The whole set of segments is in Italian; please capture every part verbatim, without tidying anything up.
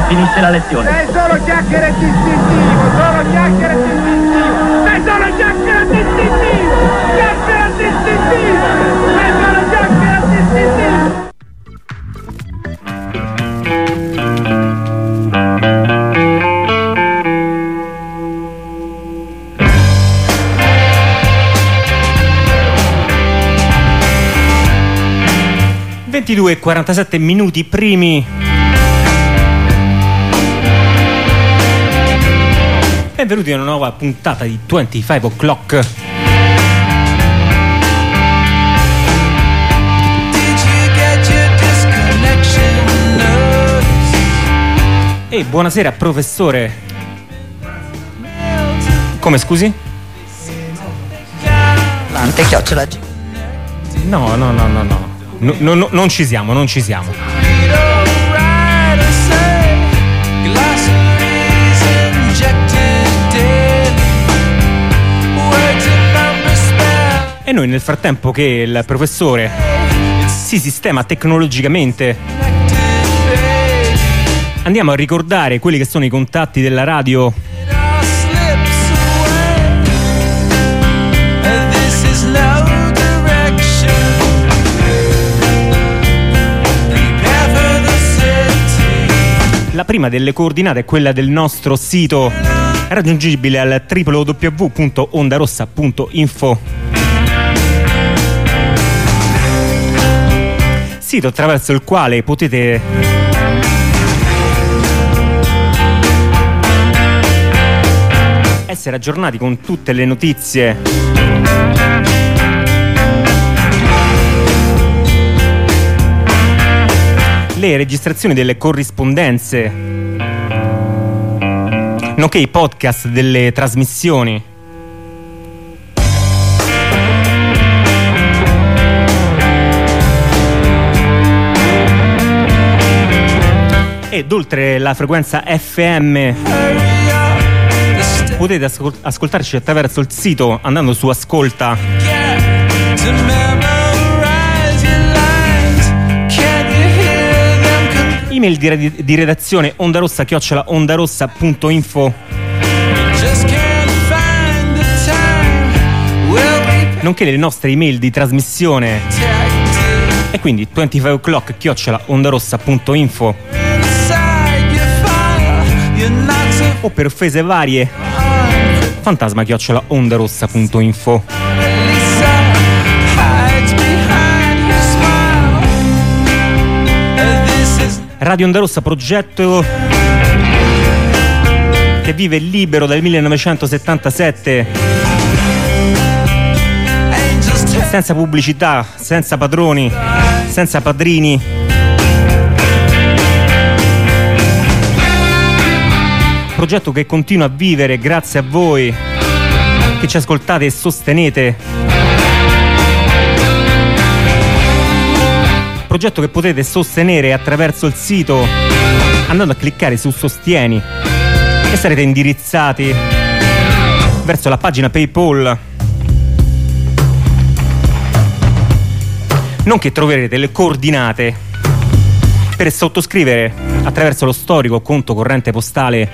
finisce la lezione. Sei solo chiacchiere distintivo, solo chiacchiere distintivo. Sei solo chiacchiere distintivo. Chiacchiere distintivo. Sei solo chiacchiere distintivo. ventidue e quarantasette minuti primi. Benvenuti a una nuova puntata di venticinque o'clock. E buonasera professore. Come scusi? Lante chiocciola G. No, no, no, no, no. No, no, no, non ci siamo, non ci siamo. E noi nel frattempo che il professore si sistema tecnologicamente andiamo a ricordare quelli che sono i contatti della radio. La prima delle coordinate è quella del nostro sito, raggiungibile al w w w punto ondarossa punto info. Sito attraverso il quale potete essere aggiornati con tutte le notizie le registrazioni delle corrispondenze, nonché i podcast delle trasmissioni. Ed oltre la frequenza F M potete ascol- ascoltarci attraverso il sito andando su Ascolta. Email di, red- di redazione ondarossa chiocciola ondarossa punto info. Nonché le nostre email di trasmissione. E quindi venticinque o'clock chiocciola ondarossa punto info. O per offese varie fantasma chiocciola ondarossa punto info. Radio Onda Rossa, progetto che vive libero dal millenovecentosettantasette, senza pubblicità, senza padroni, senza padrini. Progetto che continua a vivere grazie a voi che ci ascoltate e sostenete. Progetto che potete sostenere attraverso il sito andando a cliccare su Sostieni e sarete indirizzati verso la pagina PayPal, nonché troverete le coordinate per sottoscrivere attraverso lo storico conto corrente postale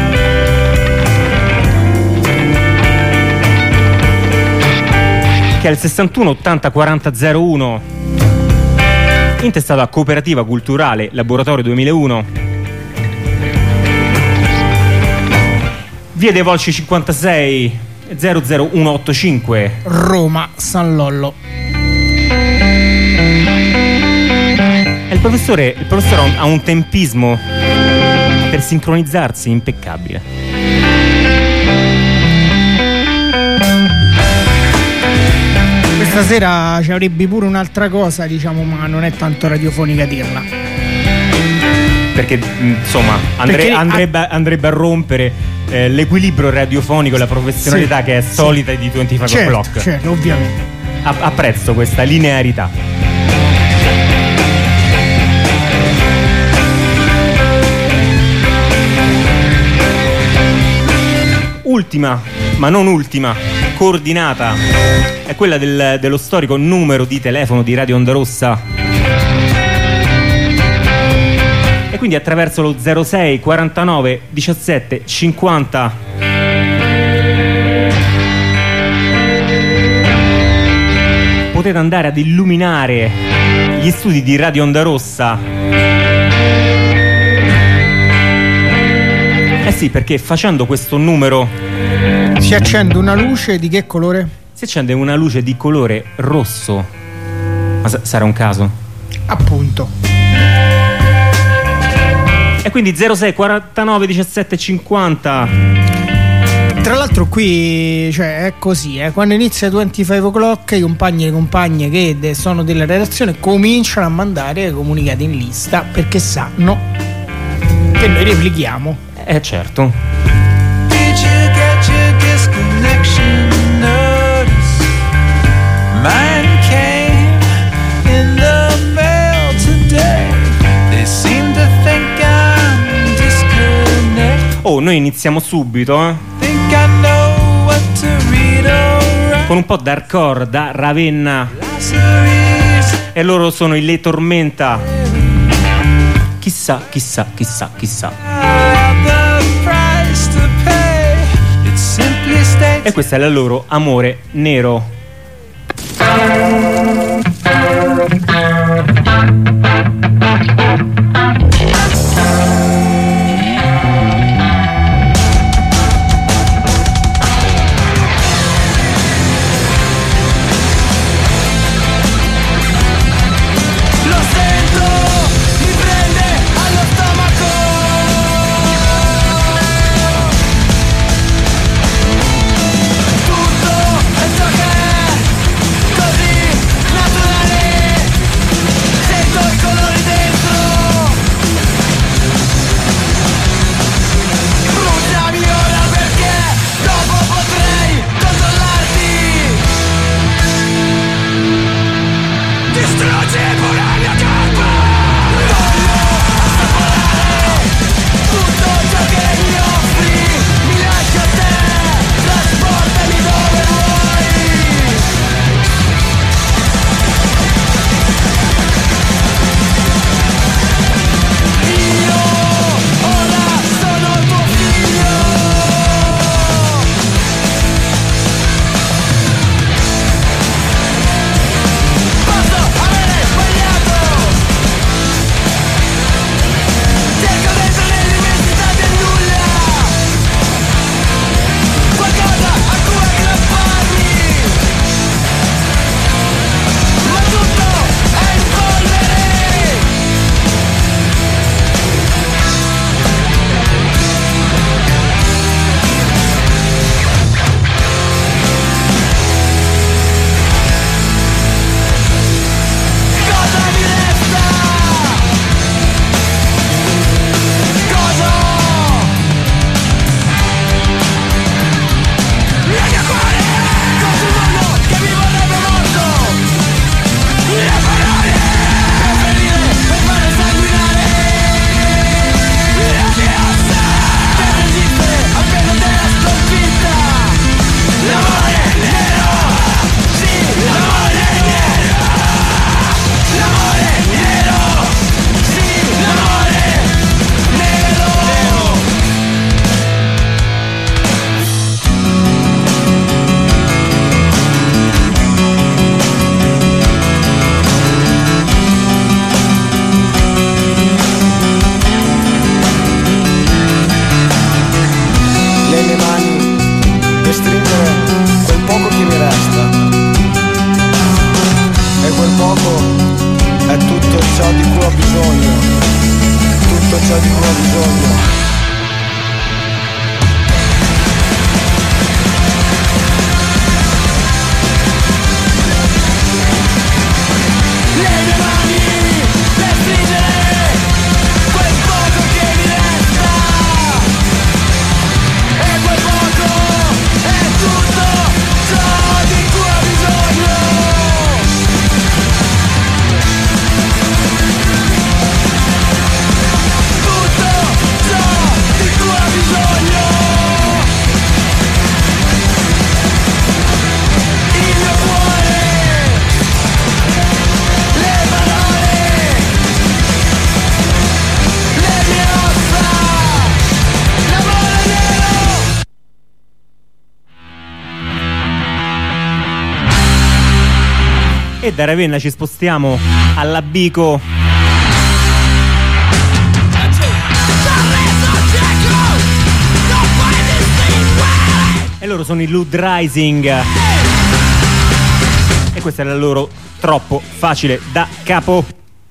che è il sessantuno ottanta quaranta zero uno, intestato a Cooperativa Culturale Laboratorio duemilauno, via dei Volsci cinquantasei zero zero uno otto cinque, Roma, San Lollo. E il professore, il professore ha un tempismo per sincronizzarsi impeccabile. Stasera ci avrebbe pure un'altra cosa, diciamo, ma non è tanto radiofonica dirla. Perché insomma andre, Perché andrebbe, a... andrebbe a rompere eh, l'equilibrio radiofonico e la professionalità sì, che è solita sì. di venticinque certo, o'clock. Certo, ovviamente. A- apprezzo questa linearità. Ultima, ma non ultima, coordinata è quella del, dello storico numero di telefono di Radio Onda Rossa. quindi attraverso lo zero sei quarantanove diciassette cinquanta potete andare ad illuminare gli studi di Radio Onda Rossa. Eh sì, perché facendo questo numero si accende una luce di che colore? Si accende una luce di colore rosso. Ma sa- sarà un caso? Appunto. E quindi zero sei quarantanove diciassette cinquanta. Tra l'altro qui, cioè, è così, eh. Quando inizia venticinque o'clock i compagni e le compagne che de- sono della redazione cominciano a mandare comunicati in lista perché sanno che noi replichiamo. Eh certo. Did you get your disconnection notice? Mine came in the mail today. They seem to think I'm disconnected. Oh, noi iniziamo subito, eh. Think I know what to read or write. Con un po' d'hardcore da Ravenna. Glossaries. E loro sono i Le Tormenta. Chissà, chissà, chissà, chissà. The price to pay. It simply states. E questo è il loro Amore Nero. Lo sento, mi prende allo stomaco. Tutto è ciò che è così naturale. E da Ravenna ci spostiamo alla Bico. E loro sono i Lud Rising. E questa è la loro Troppo facile da capo.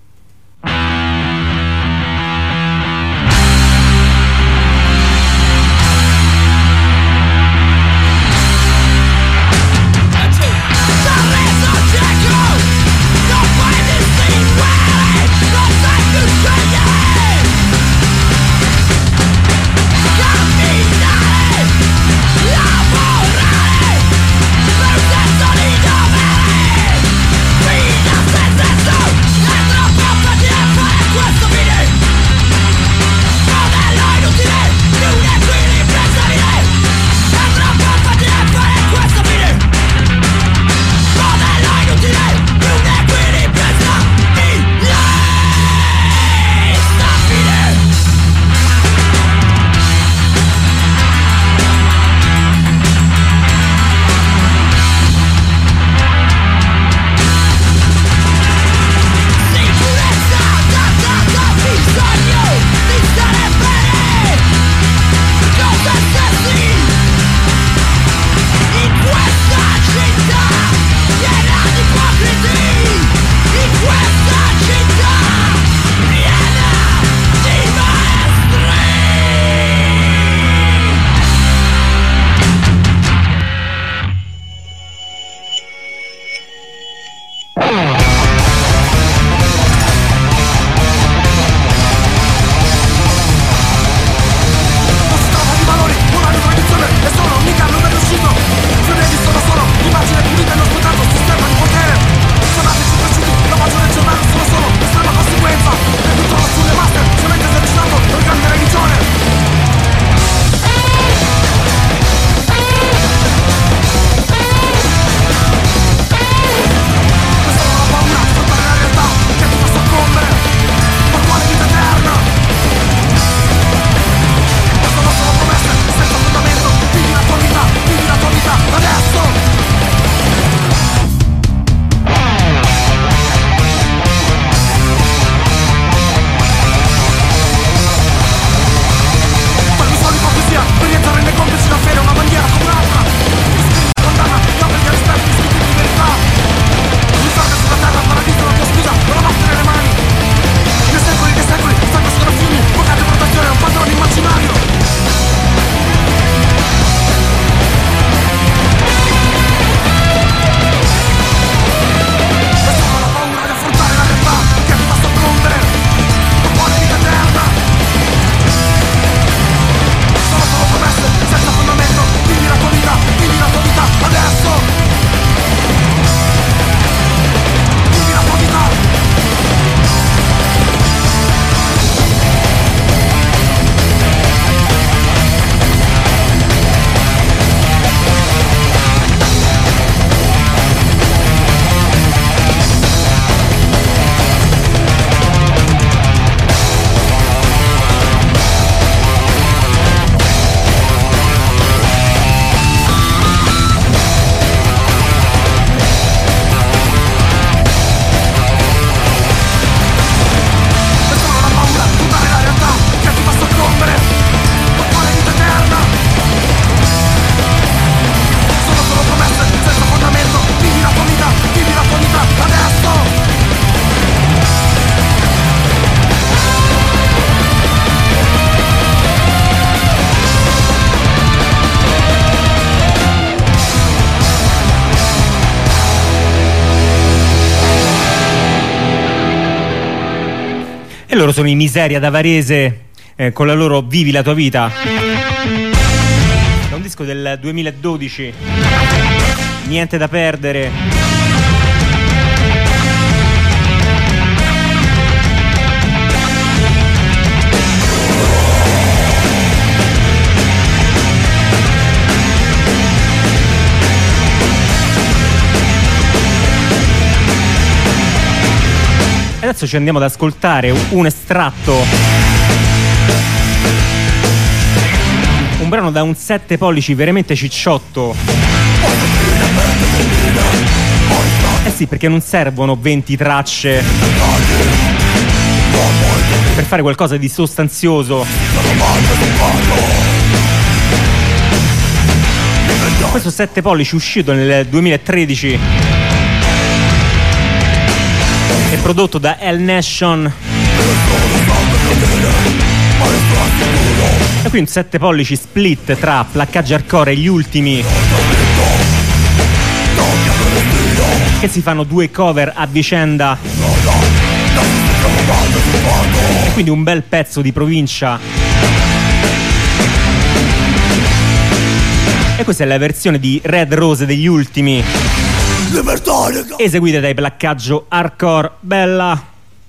E loro sono i Miseria da Varese, eh, con la loro Vivi la tua vita. È un disco del duemiladodici, niente da perdere. Adesso ci andiamo ad ascoltare un estratto, un brano da un sette pollici veramente cicciotto. Eh sì, sì, perché non servono venti tracce per fare qualcosa di sostanzioso. Questo sette pollici uscito nel duemilatredici è prodotto da L Nation e quindi un sette pollici split tra placcaggi hardcore e gli ultimi, che si fanno due cover a vicenda, e quindi un bel pezzo di provincia. E questa è la versione di Red Rose degli ultimi, eseguita dai placcaggio hardcore. Bella.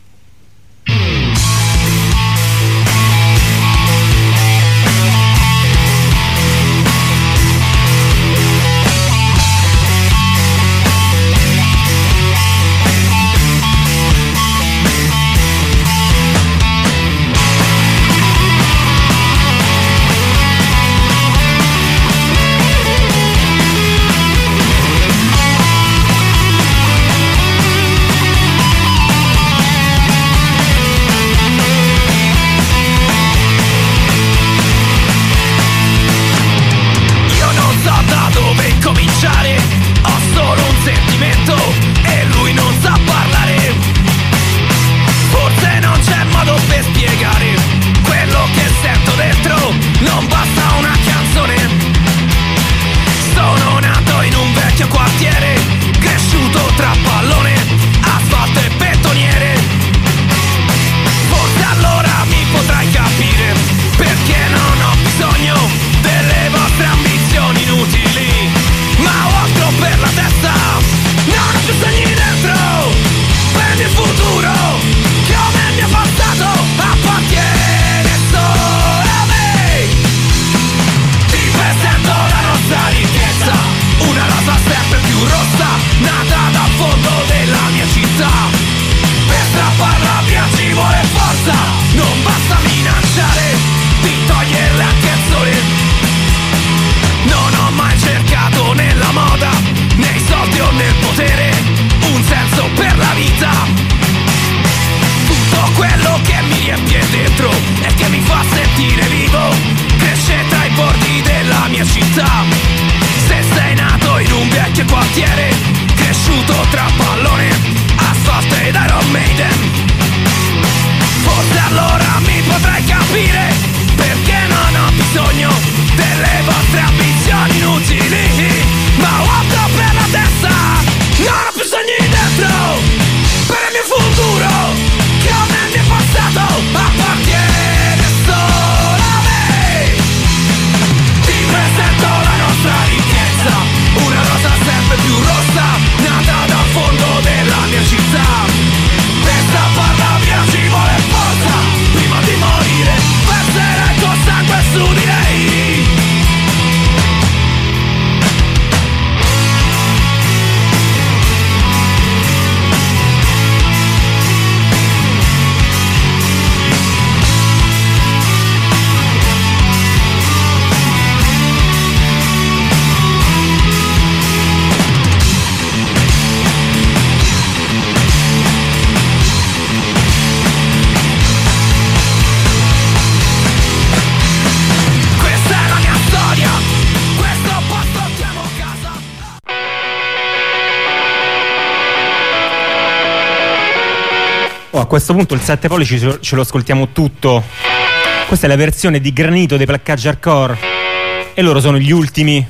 Oh, a questo punto il sette pollici ce lo ascoltiamo tutto. Questa è la versione di Granito dei placcaggi hardcore e loro sono gli ultimi.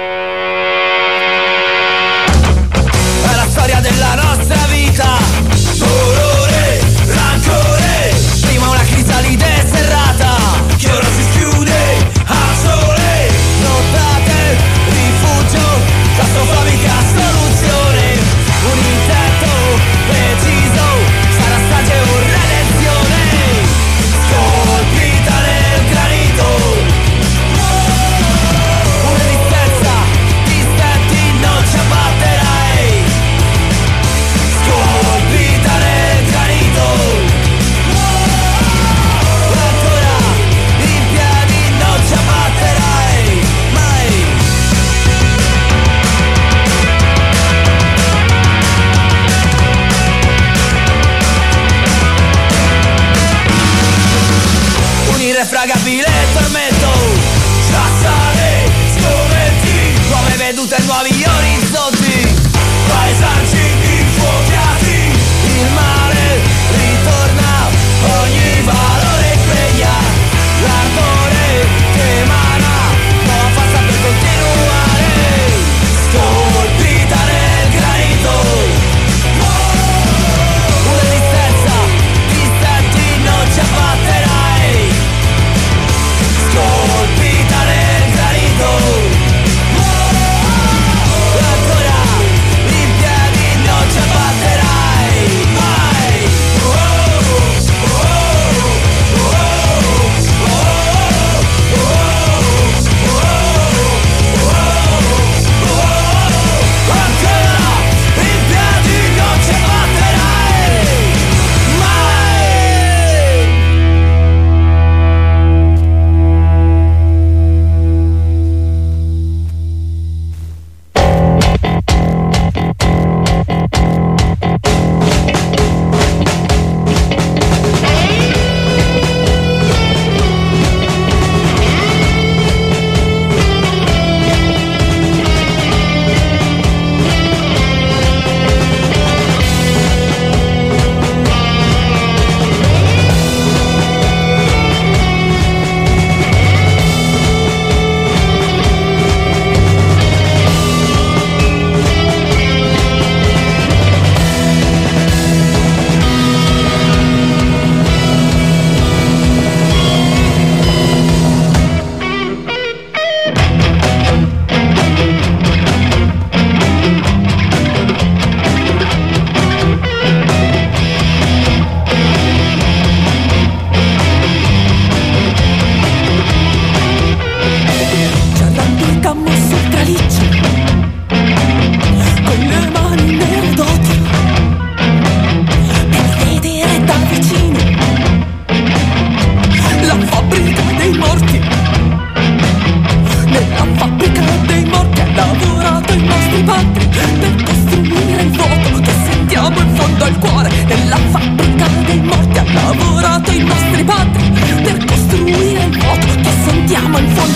È la storia della nostra vita, dolore, rancore, prima una crisalide serrata che ora si schiude al sole, nottate, rifugio, claustrofobica soluzione, un intento preciso, sarà strage o redenzione, scolpita nel granito, un'esistenza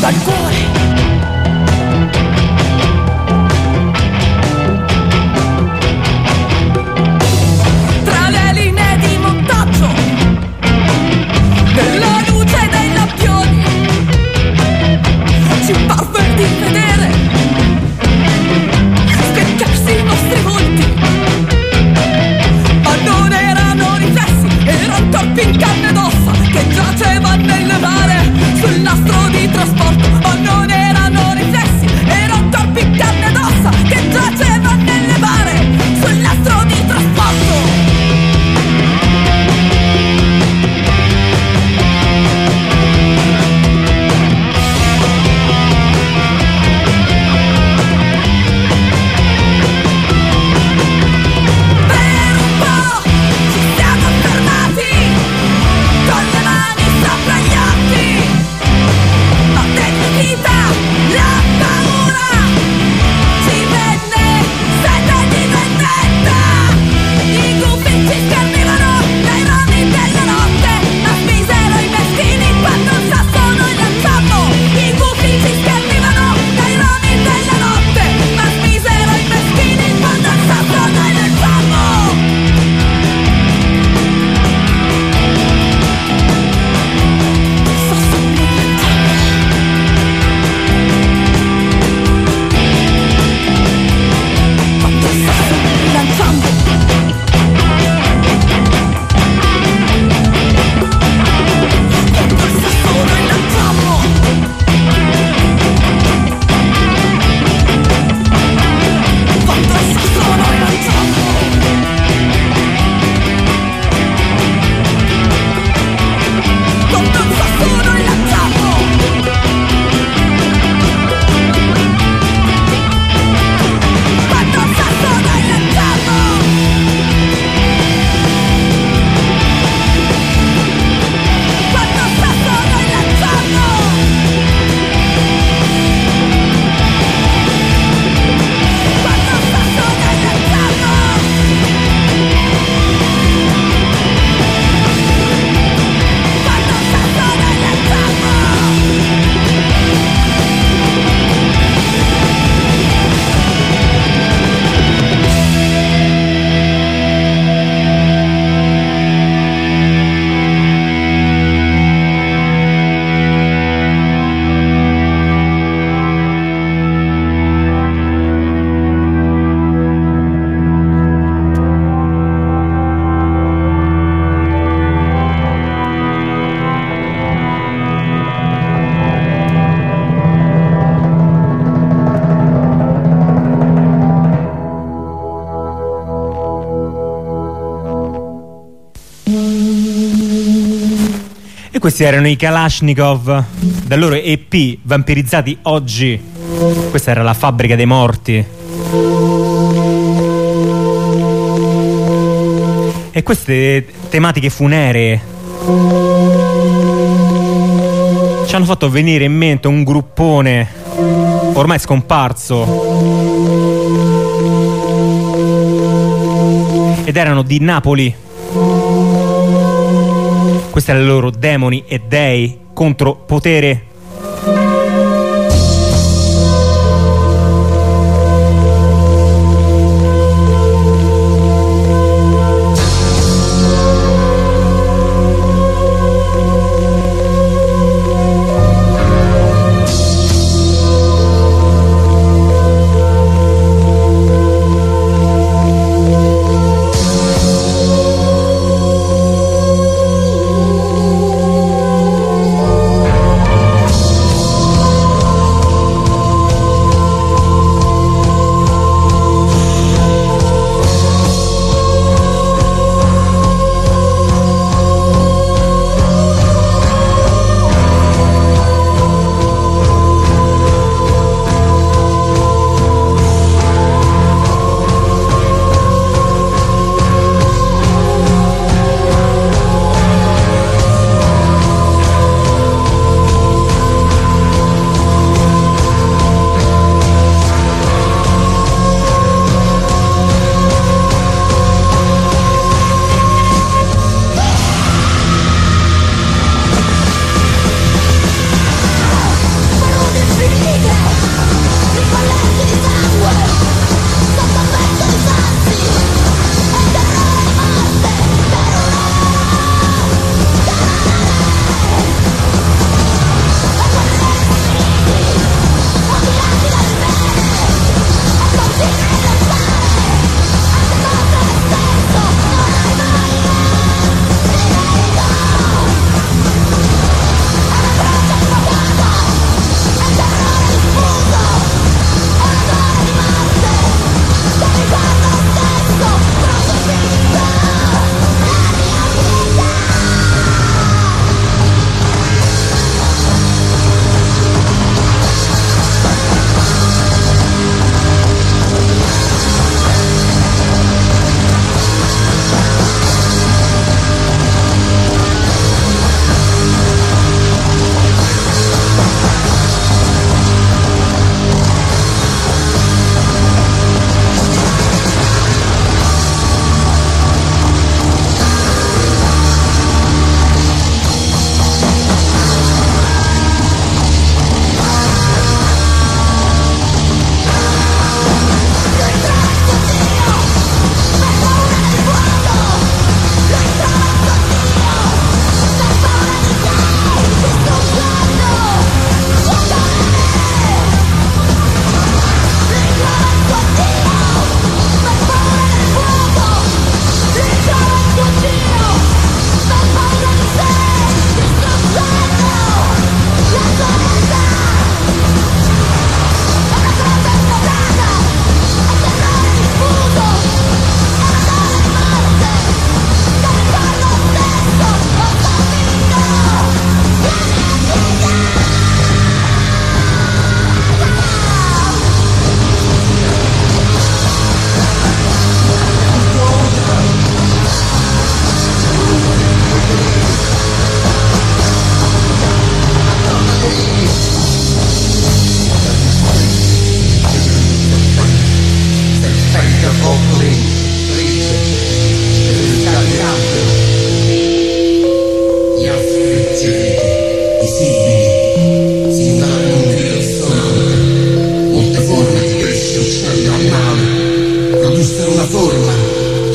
al cuore. Tra le linee di montaggio, nella luce dei lampioni, ci parve di vedere specchiarsi i nostri volti, ma non erano riflessi, erano corpi in carne ed ossa che giacevano nelle mare sul nastro di trasporto, ma non erano riflessi, erano corpi in carne ed ossa che giacevano nelle mare sul nastro di trasporto. Per un po' ci siamo fermati, con le mani sopra gli occhi, ma definita la paura, ci venne sete di vendetta. I gufi ci scandivano dai rami della notte, ma smisero i meschini quando il sasso noi lanciammo. I gufi ci scandivano dai rami della notte, ma smisero i meschini quando il sasso noi lanciammo. Questi erano i Kalashnikov dal loro E P Vampirizzati oggi. Questa era la fabbrica dei morti. E queste tematiche funeree ci hanno fatto venire in mente un gruppone ormai scomparso, ed erano di Napoli. Questi erano i loro Demoni e Dei contro potere.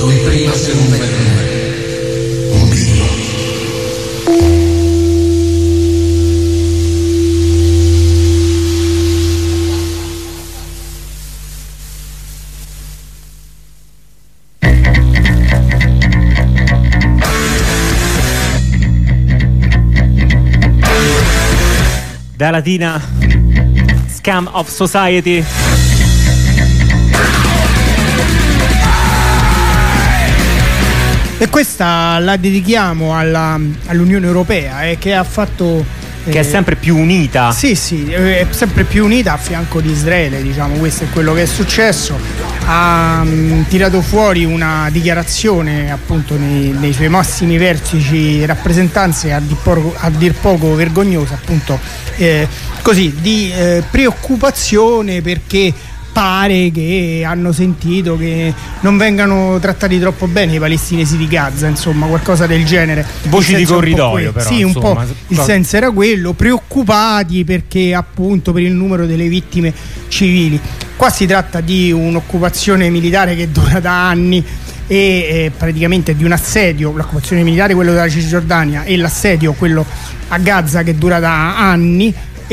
dove prima c'era un bel lume, un bimbo. Da Latina, Scum of Society. E questa la dedichiamo alla, all'Unione Europea, eh, che ha fatto eh, Che è sempre più unita. Sì, sì, è sempre più unita a fianco di Israele, diciamo, questo è quello che è successo. Ha mh, tirato fuori una dichiarazione appunto nei, nei suoi massimi vertici rappresentanze a dir poco, a dir poco vergognosa, appunto eh, così, di eh, preoccupazione perché pare che hanno sentito che non vengano trattati troppo bene i palestinesi di Gaza, insomma, qualcosa del genere. Voci di corridoio, però. però. Sì, insomma, un po' il cosa... senso era quello, preoccupati perché appunto per il numero delle vittime civili. Qua si tratta di un'occupazione militare che dura da anni e eh, praticamente di un assedio, l'occupazione militare quello della Cisgiordania e l'assedio quello a Gaza che dura da anni,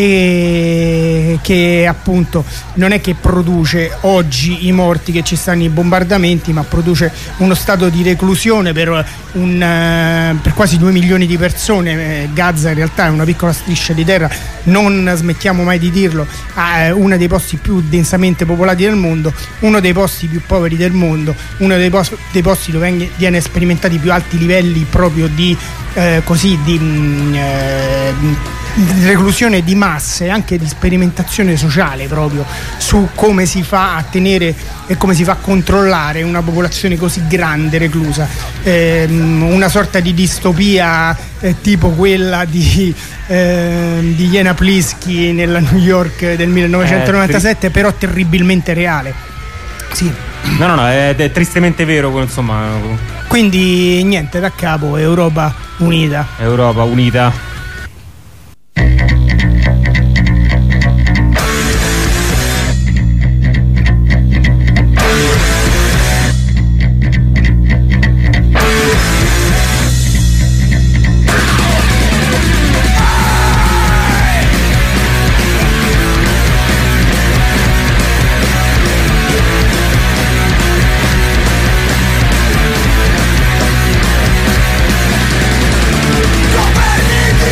e che appunto non è che produce oggi i morti che ci stanno i bombardamenti, ma produce uno stato di reclusione per, un, per quasi due milioni di persone. Gaza in realtà è una piccola striscia di terra, non smettiamo mai di dirlo, è uno dei posti più densamente popolati del mondo, uno dei posti più poveri del mondo, uno dei, pos- dei posti dove viene sperimentati i più alti livelli proprio di eh, così di mh, eh, di reclusione di masse, anche di sperimentazione sociale proprio su come si fa a tenere e come si fa a controllare una popolazione così grande reclusa, eh, una sorta di distopia eh, tipo quella di, eh, di Jena Plisky nella New York del millenovecentonovantasette, eh, tri- però terribilmente reale. Sì. No, no, no, è, è tristemente vero, insomma. Quindi niente, da capo, Europa unita. Europa unita. Governi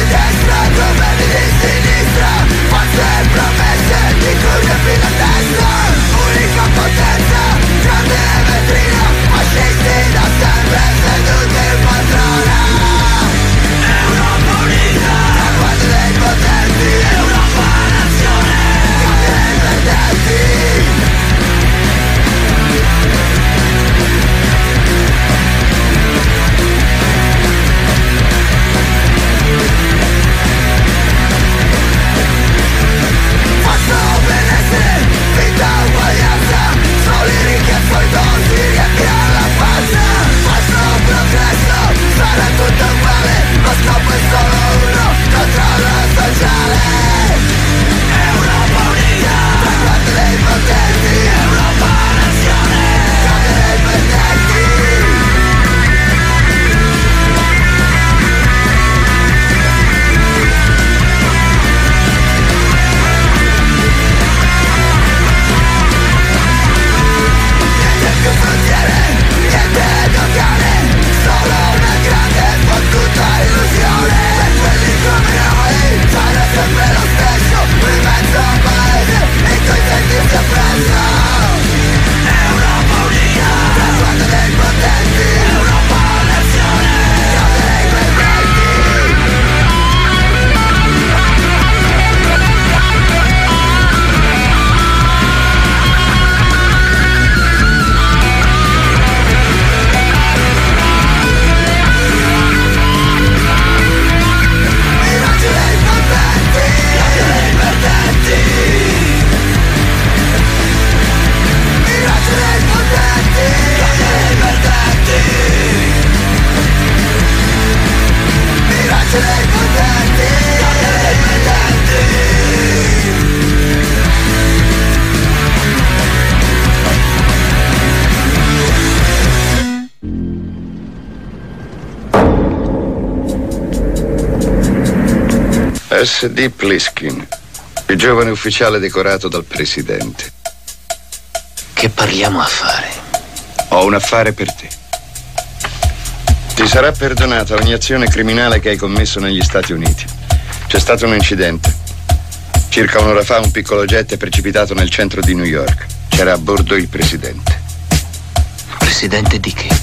S D Pliskin, il giovane ufficiale decorato dal presidente. Che parliamo a fare? Ho un affare per te. Ti sarà perdonata ogni azione criminale che hai commesso negli Stati Uniti. C'è stato un incidente. Circa un'ora fa un piccolo jet è precipitato nel centro di New York. C'era a bordo il presidente. Presidente di che?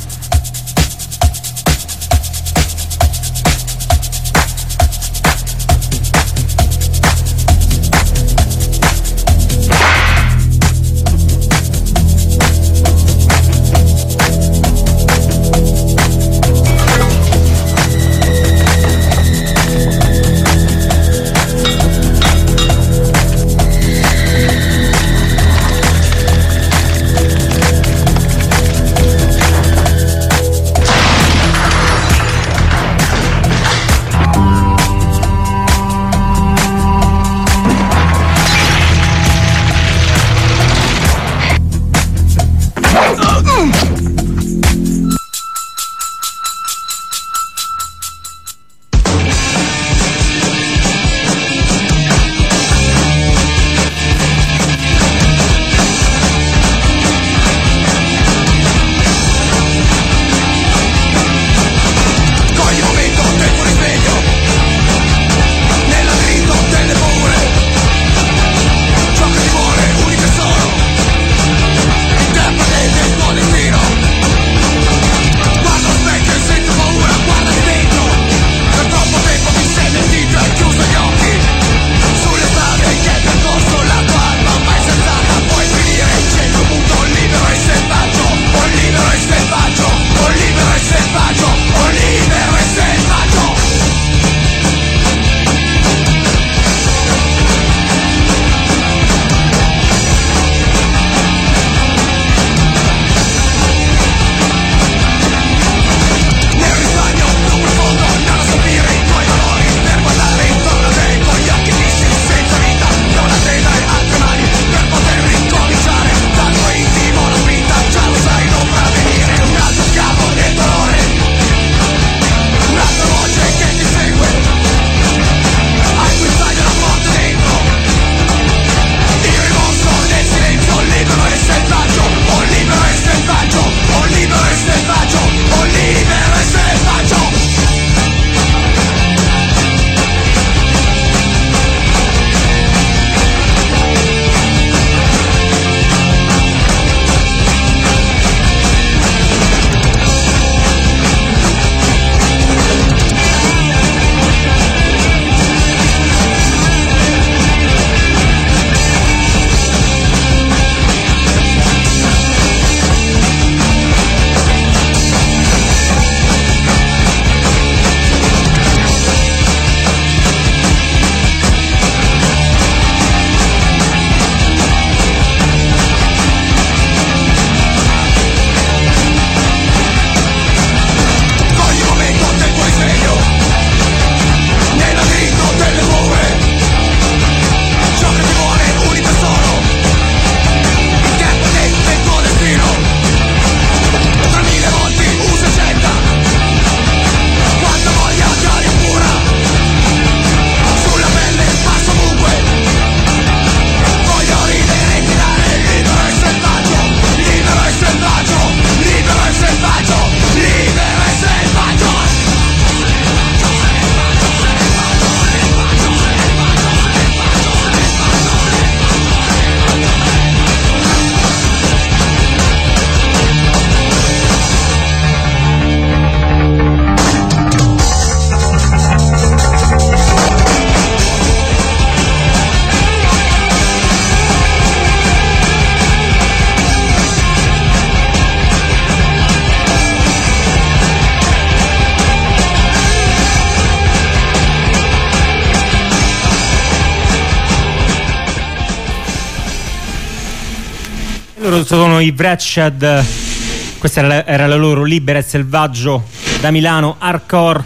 Loro sono i Wretched, questa era la, era la loro Libera e Selvaggio, da Milano, hardcore.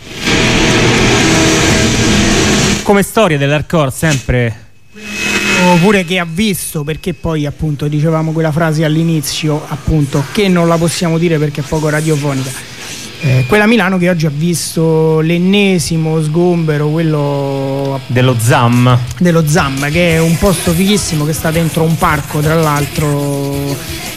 Come storia dell'hardcore sempre. Oppure che ha visto, perché poi appunto dicevamo quella frase all'inizio, appunto, che non la possiamo dire perché è poco radiofonica. Eh, quella Milano che oggi ha visto l'ennesimo sgombero, quello dello, dello ZAM. dello ZAM, che è un posto fighissimo che sta dentro un parco, tra l'altro,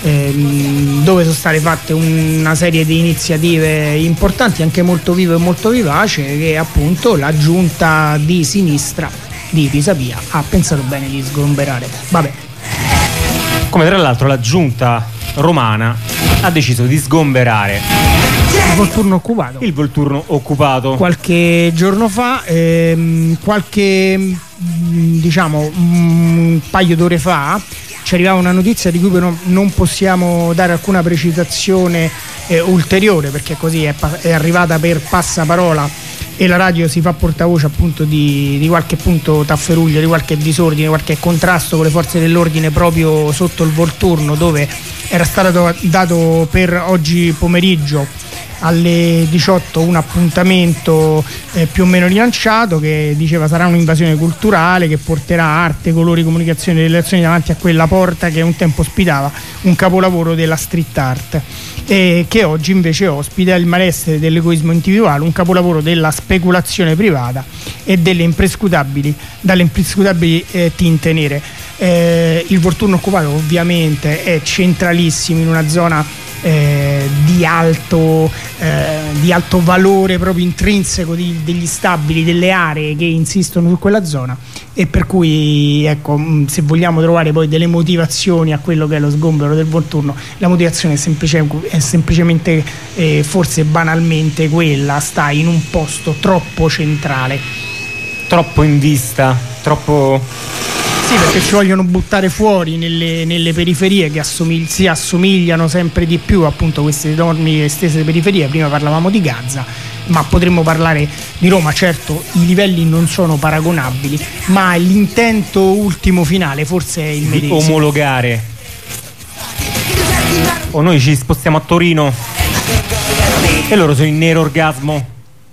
ehm, dove sono state fatte una serie di iniziative importanti, anche molto vivo e molto vivace, che appunto la giunta di sinistra di Pisapia ha pensato bene di sgomberare. Vabbè. Come tra l'altro la giunta romana ha deciso di sgomberare il Volturno occupato. Il Volturno occupato. Qualche giorno fa, ehm, qualche mh, diciamo un paio d'ore fa, ci arrivava una notizia di cui però non possiamo dare alcuna precisazione eh, ulteriore, perché così è, è arrivata per passaparola e la radio si fa portavoce appunto di, di qualche punto tafferuglio, di qualche disordine, qualche contrasto con le forze dell'ordine proprio sotto il Volturno, dove era stato dato per oggi pomeriggio alle diciotto un appuntamento eh, più o meno rilanciato, che diceva sarà un'invasione culturale che porterà arte, colori, comunicazione e relazioni davanti a quella porta che un tempo ospitava un capolavoro della street art, e che oggi invece ospita il malessere dell'egoismo individuale, un capolavoro della speculazione privata e delle imprescrutabili dalle imprescrutabili eh, tinte nere. Eh, il Volturno occupato ovviamente è centralissimo in una zona Eh, di alto eh, di alto valore proprio intrinseco di, degli stabili, delle aree che insistono su quella zona, e per cui ecco, se vogliamo trovare poi delle motivazioni a quello che è lo sgombero del Volturno, la motivazione è, semplice, è semplicemente eh, forse banalmente quella: sta in un posto troppo centrale, troppo in vista, troppo... Sì, perché ci vogliono buttare fuori nelle, nelle periferie che assomig- si assomigliano sempre di più appunto a queste enormi estese periferie. Prima parlavamo di Gaza, ma potremmo parlare di Roma. Certo, i livelli non sono paragonabili, ma l'intento ultimo finale forse è il medesimo: omologare. O noi ci spostiamo a Torino e loro sono in nero orgasmo.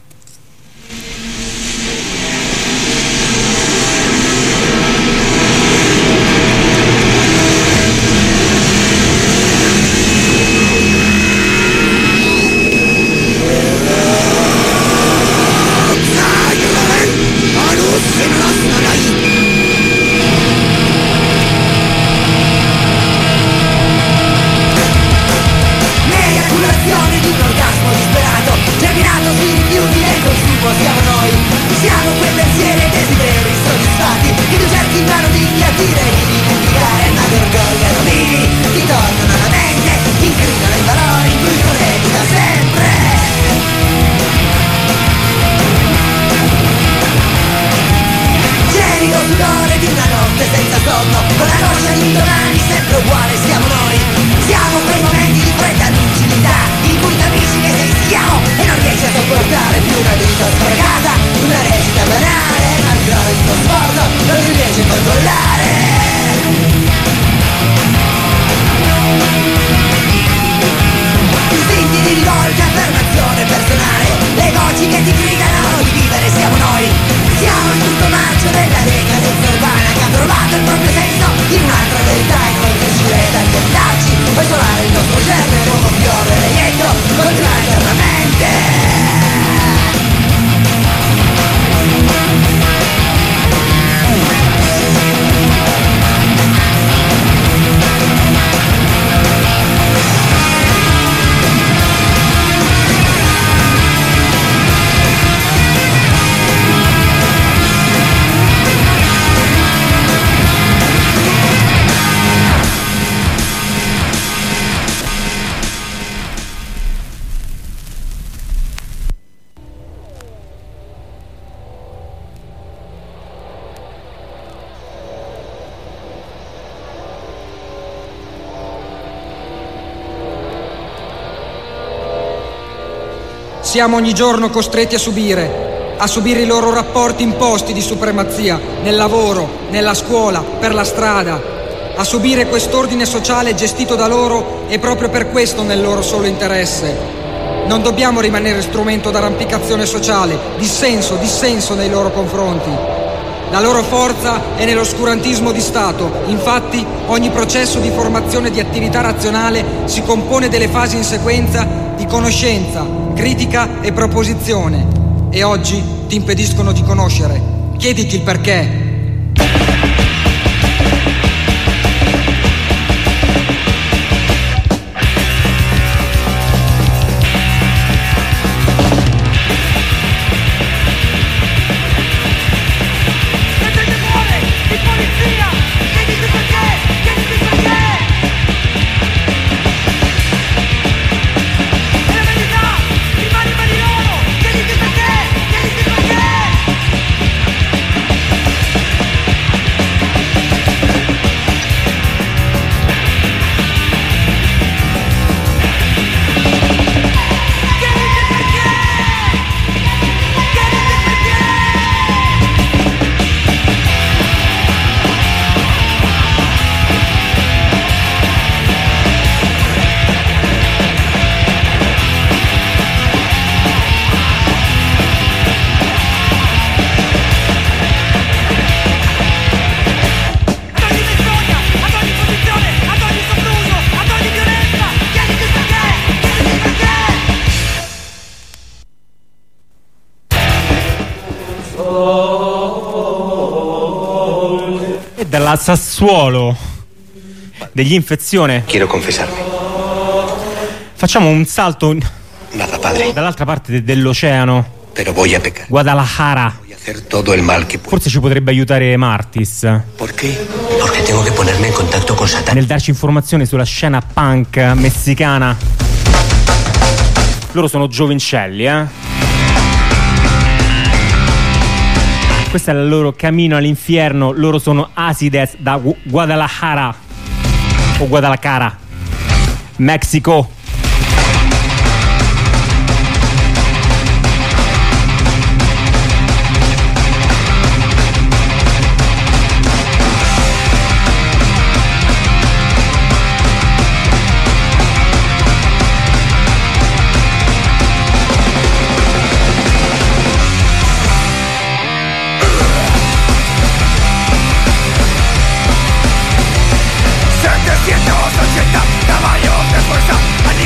Siamo ogni giorno costretti a subire, a subire i loro rapporti imposti di supremazia nel lavoro, nella scuola, per la strada, a subire quest'ordine sociale gestito da loro e proprio per questo nel loro solo interesse. Non dobbiamo rimanere strumento d'arrampicazione sociale, dissenso, dissenso nei loro confronti. La loro forza è nell'oscurantismo di Stato. Infatti, ogni processo di formazione di attività razionale si compone delle fasi in sequenza di conoscenza, critica e proposizione. E oggi ti impediscono di conoscere. chiediti il perché. Dalla Sassuolo degli Infezione. Quiero confesarme. Facciamo un salto Nada, padre. dall'altra parte de- dell'oceano. Pero voy a pecar. Guadalajara. Voy a hacer todo el mal que puedo. Forse ci potrebbe aiutare Martis ¿Por qué? Porque tengo que ponerme en contacto con Satán. nel darci informazioni sulla scena punk messicana. Loro sono giovincelli, eh? Questo è il loro cammino all'inferno. Loro sono Acides da Gu- Guadalajara o Guadalajara, Mexico. setecientos ochenta caballos de fuerza.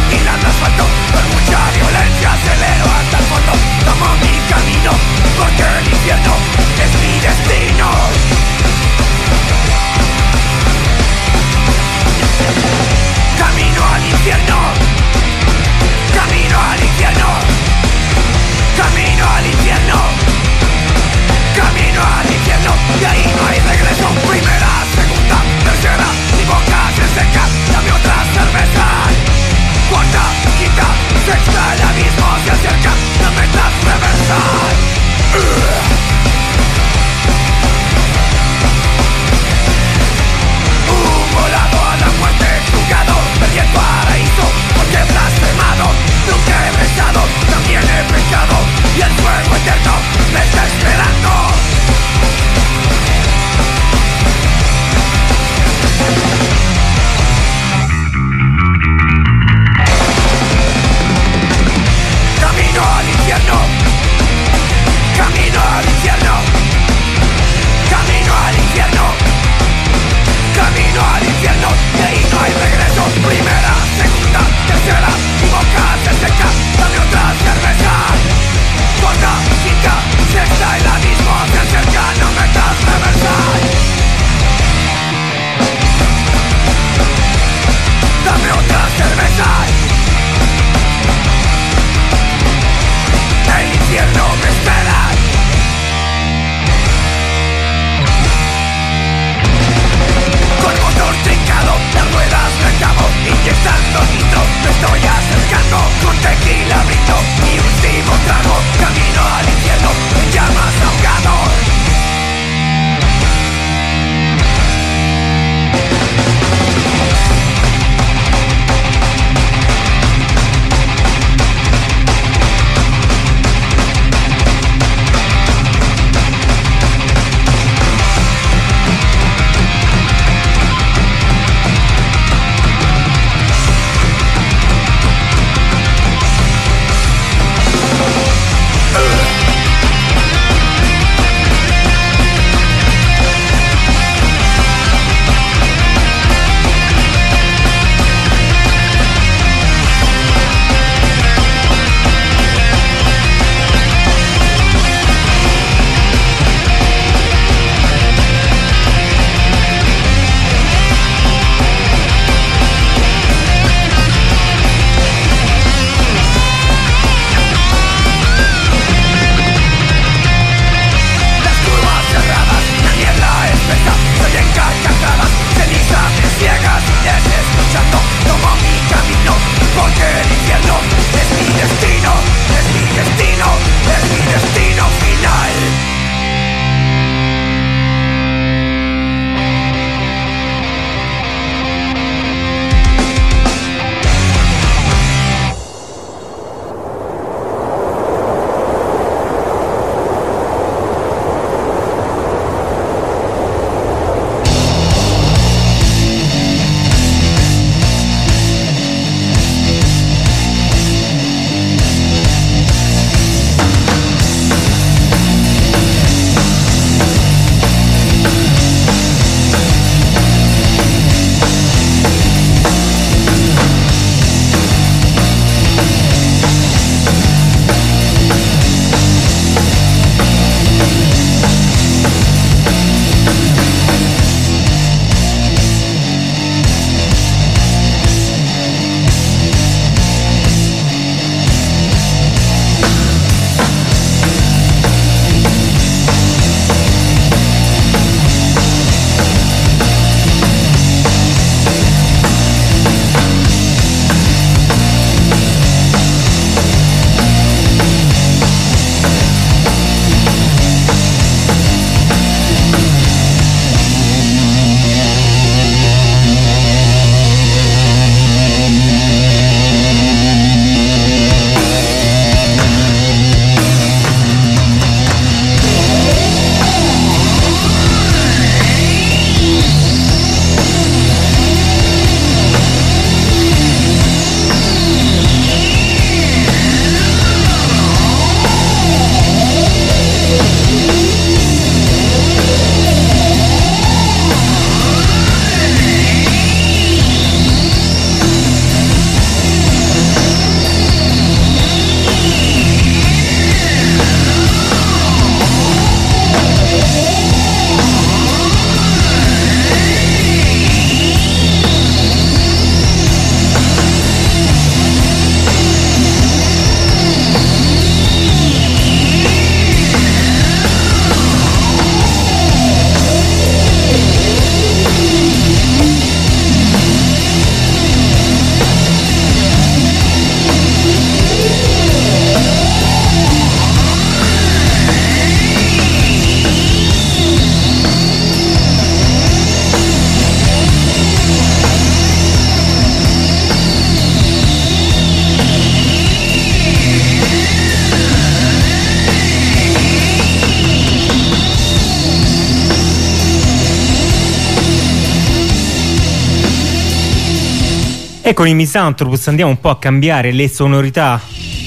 E con i Misanthropus andiamo un po' a cambiare le sonorità.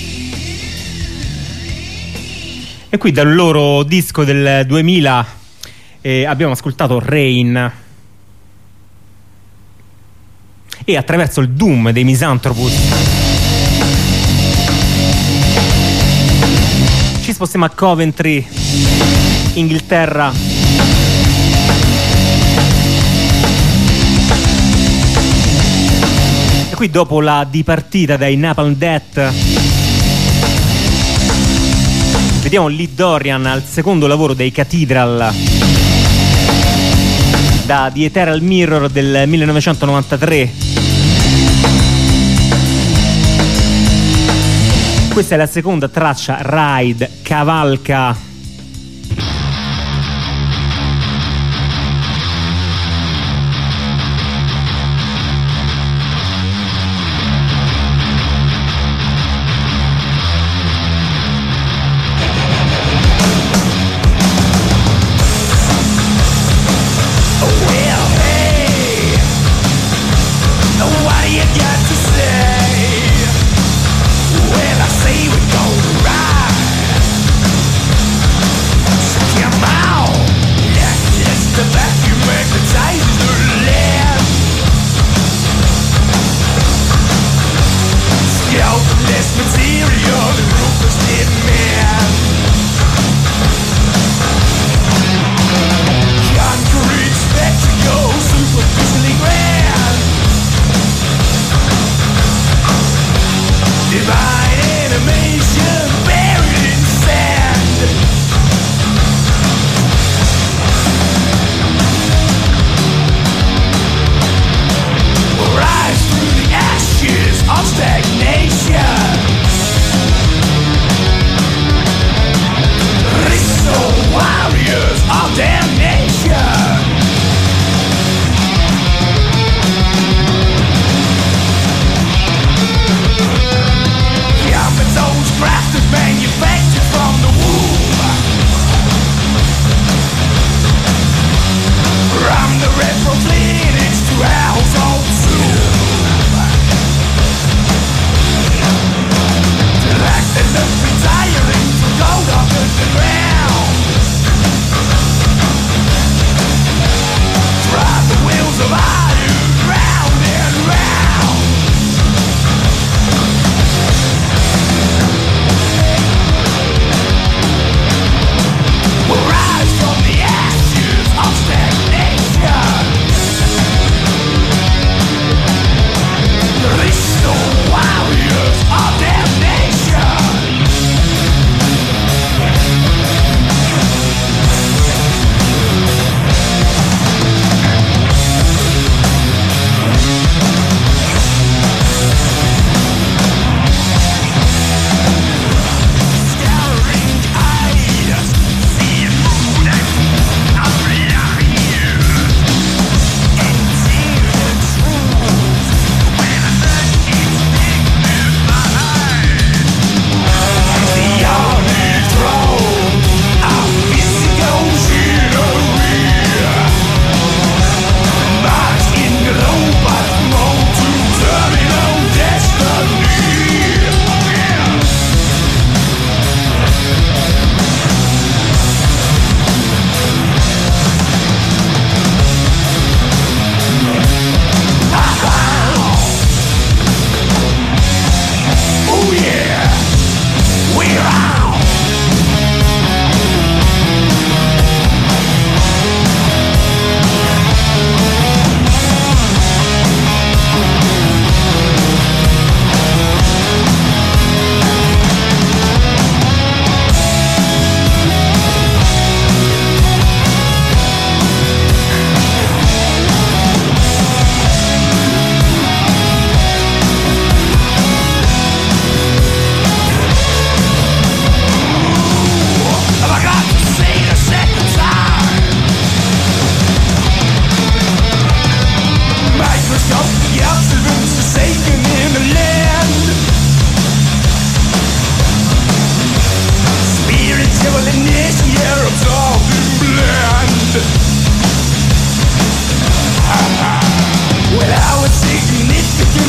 E qui dal loro disco del duemila eh, abbiamo ascoltato Rain. E attraverso il doom dei Misanthropus ci spostiamo a Coventry, Inghilterra. E qui dopo la dipartita dai Napalm Death vediamo Lee Dorian al secondo lavoro dei Cathedral, da The Eternal Mirror del millenovecentonovantatré. Questa è la seconda traccia, Ride, Cavalca. Well, I say we're gonna ride.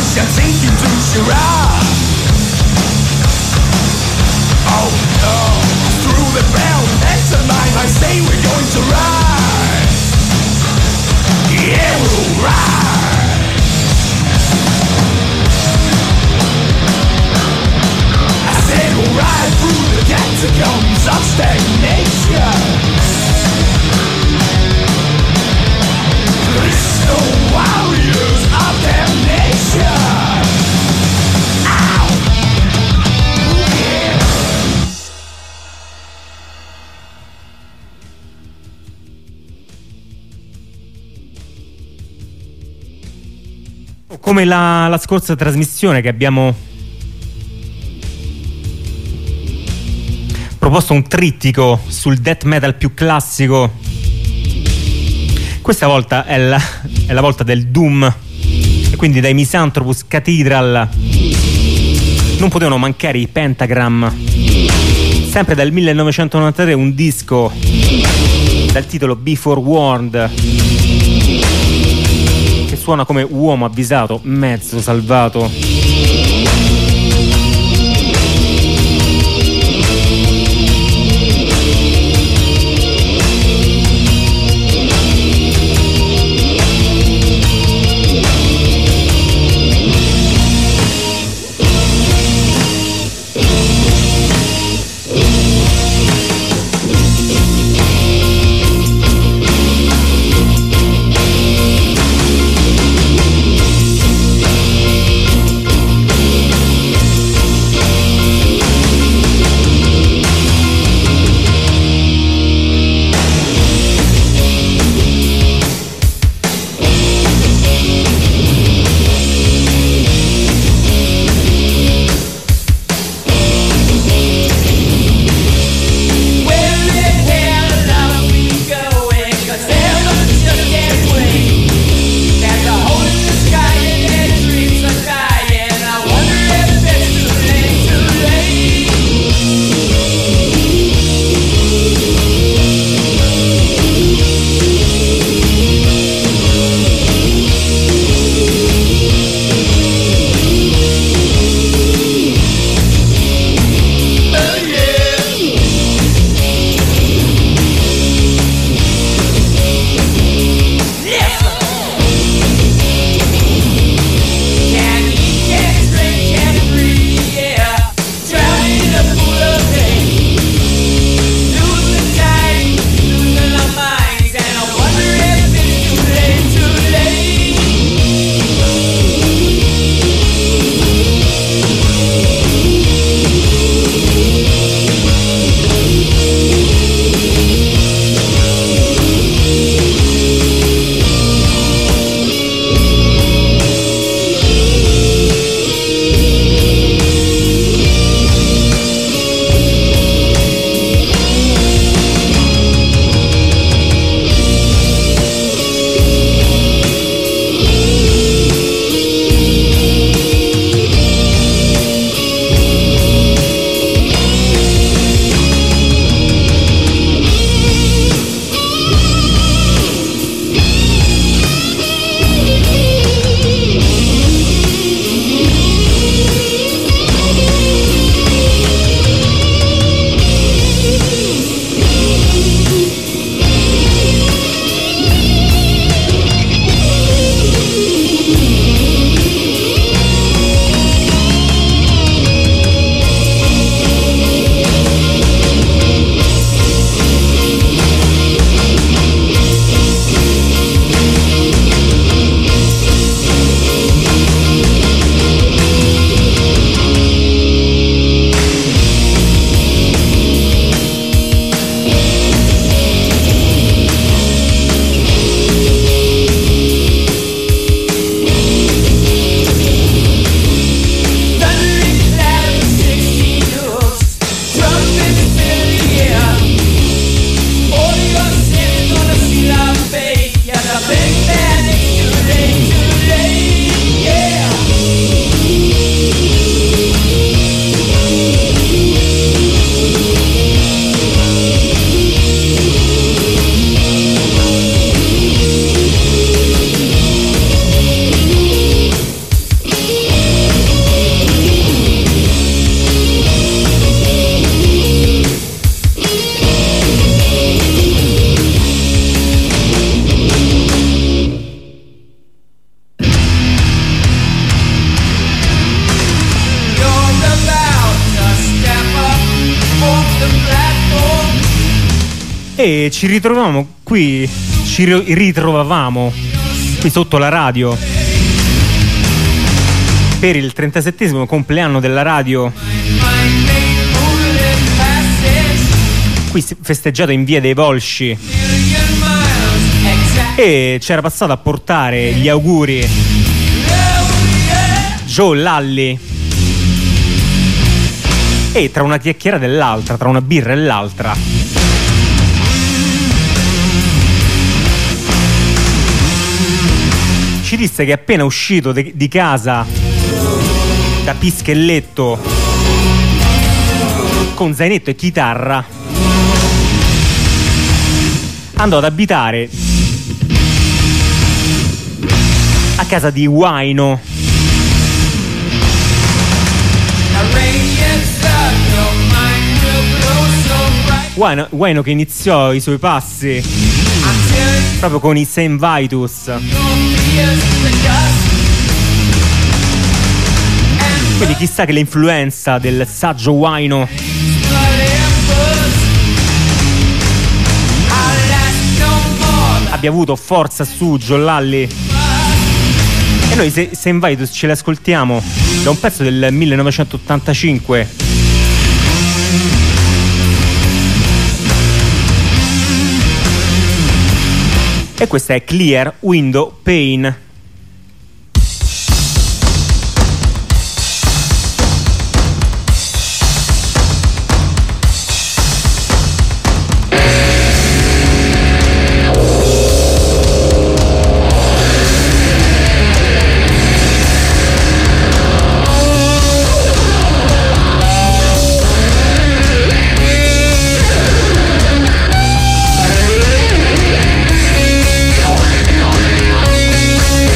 you're thinking to Shiraz. Oh no, through the bell, pantomime, I say we're going to ride. Yeah, we'll ride. I said we'll ride through the catacombs of stagnation. Crystal warriors of damnation. Ow! Yeah. Come la, la scorsa trasmissione che abbiamo proposto un trittico sul death metal più classico, questa volta è la, è la volta del Doom, e quindi dai Misanthropus Cathedral non potevano mancare i Pentagram, sempre dal millenovecentonovantatré, un disco dal titolo Before Warned, che suona come uomo avvisato, mezzo salvato. E ci ritrovavamo qui, ci ritrovavamo qui sotto la radio per il trentasettesimo compleanno della radio, qui festeggiato in via dei Volsci, e c'era passato a portare gli auguri Joe Lalli, e tra una chiacchierata e l'altra, tra una birra e l'altra, ci disse che è appena uscito de- di casa da Pischelletto con zainetto e chitarra, andò ad abitare a casa di Waino, Waino, Waino che iniziò i suoi passi proprio con i Saint Vitus. Quindi chissà che l'influenza del saggio Waino abbia avuto forza su Joe Lalli. E noi se, Saint Vitus ce l'ascoltiamo da un pezzo del millenovecentottantacinque. E questa è Clear Window Pane. We'll be right back.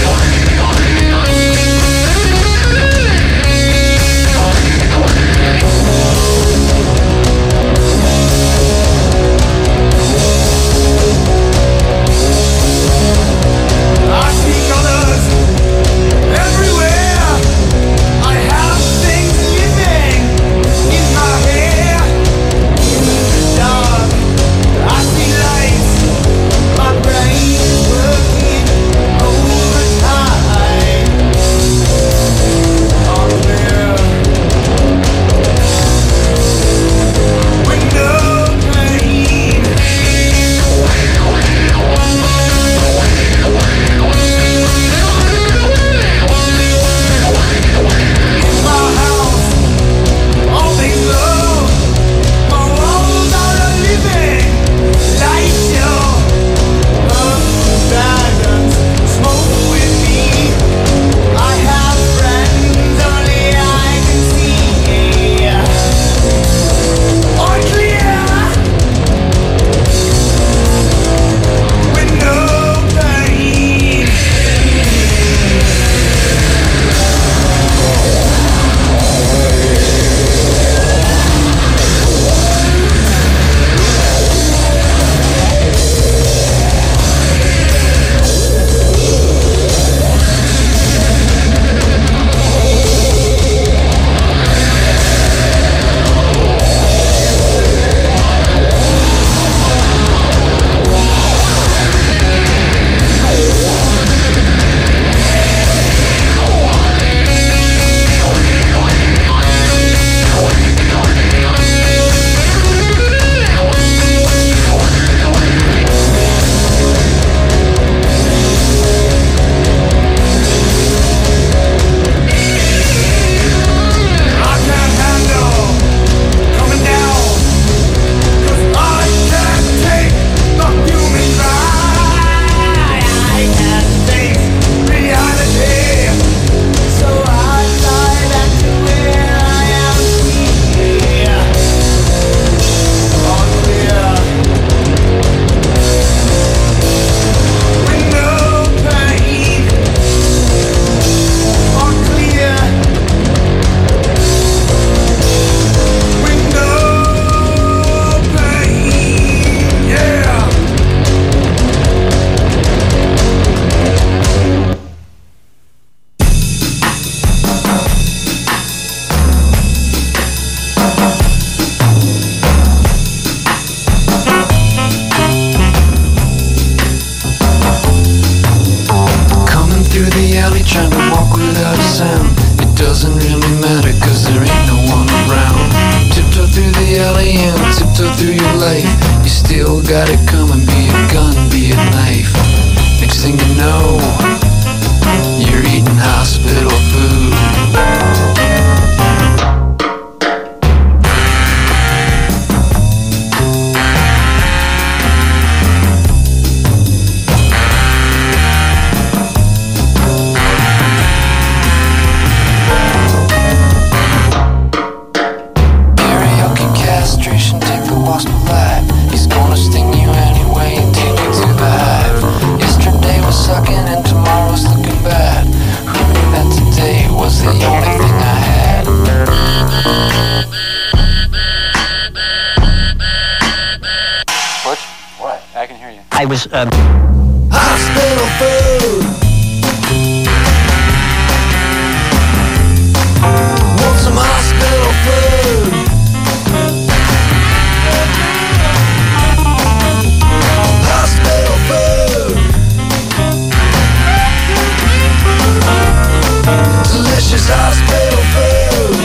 the alley and tiptoe through your life. You still gotta come and be a gun, be a knife. Next thing you know, you're eating hospital food. I was, um... Hospital food. Want some hospital food. Hospital food. Delicious hospital food.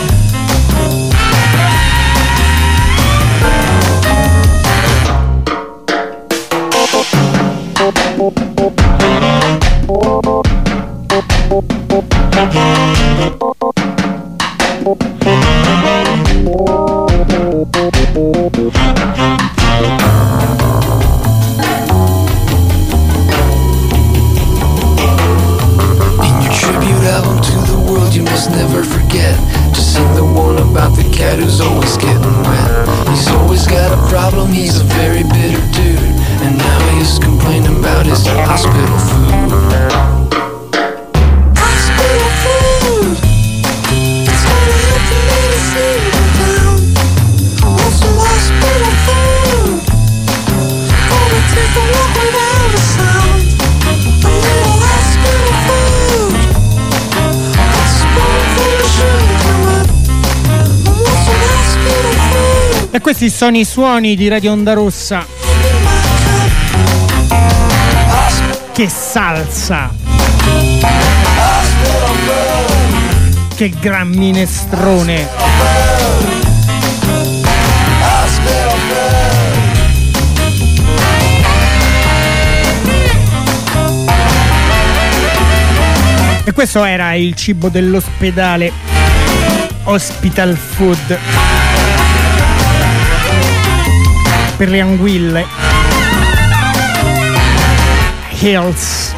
Never forget to sing the one about the cat who's always getting wet. He's always got a problem, he's a very bitter dude, and now he's complaining about his hospital food. Hospital food, it's gonna help the medicine down. I want some hospital food, gonna take a walk without a sound. A little hospital food. E questi sono i suoni di Radio Onda Rossa. Che salsa! Che gran minestrone! E questo era il cibo dell'ospedale, Hospital Food, per le anguille. Hills.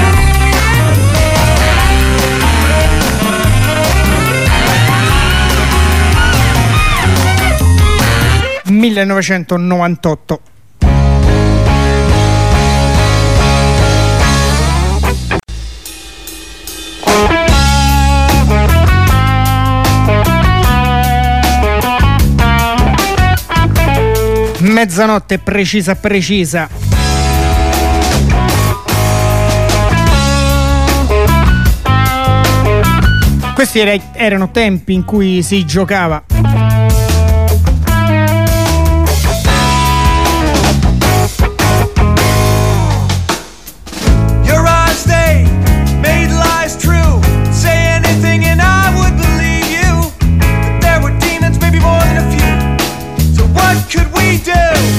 millenovecentonovantotto. Mezzanotte precisa precisa. Questi era, erano tempi in cui si giocava. Your eyes, they made lies true. Say anything and I would believe you. But there were demons, maybe more than a few. So what could we do?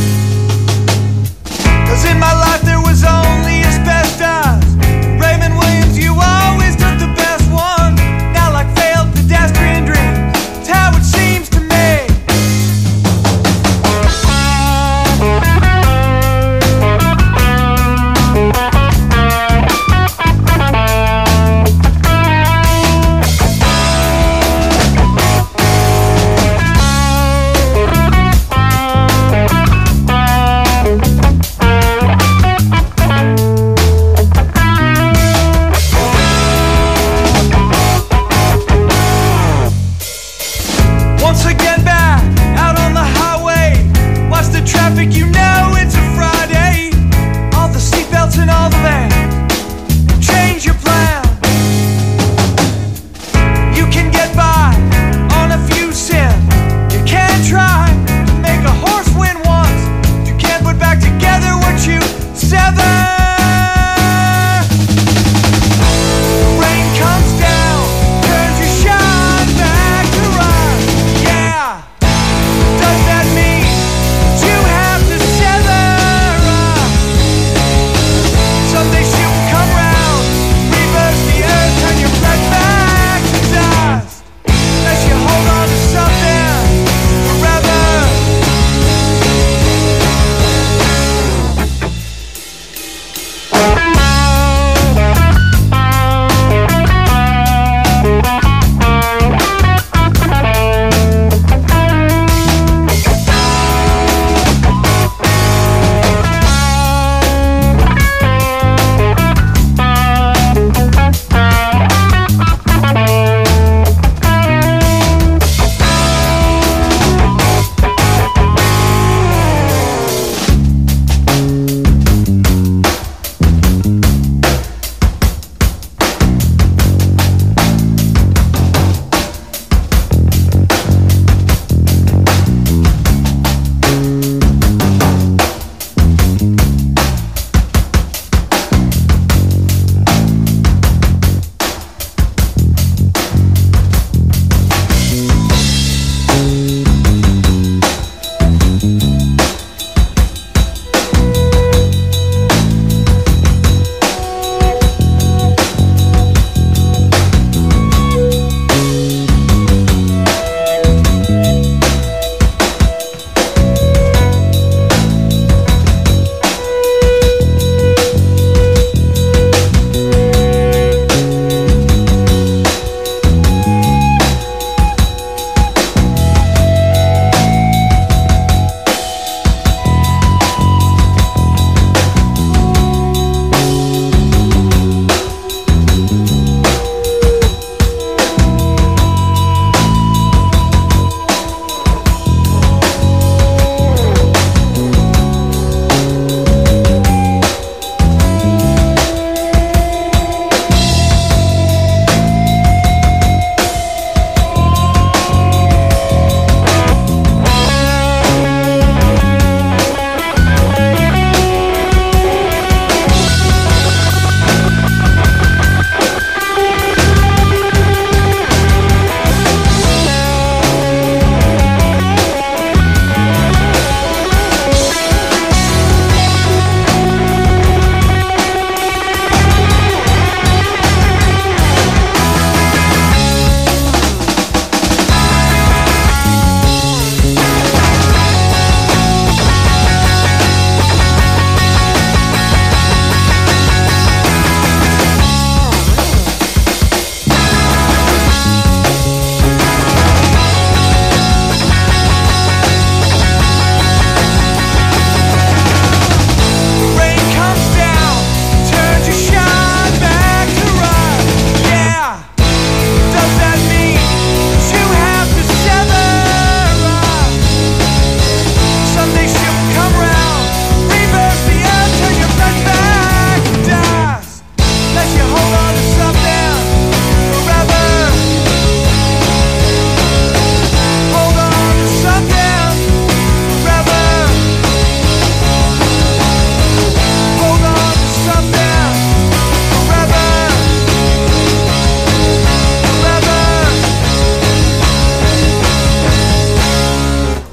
Cause in my life there was only asbestos. Raymond Williams, you always took the best one. Now like failed pedestrian dreams, it's how it seems to me. Once again back out on the highway. Watch the traffic, you know it's a Friday. All the seatbelts and all the vans. Change your plan. You can get by on a few cents. You can try to make a horse win once. You can't put back together what you sever. The rain comes down, turns your shine back to rise. Yeah, does that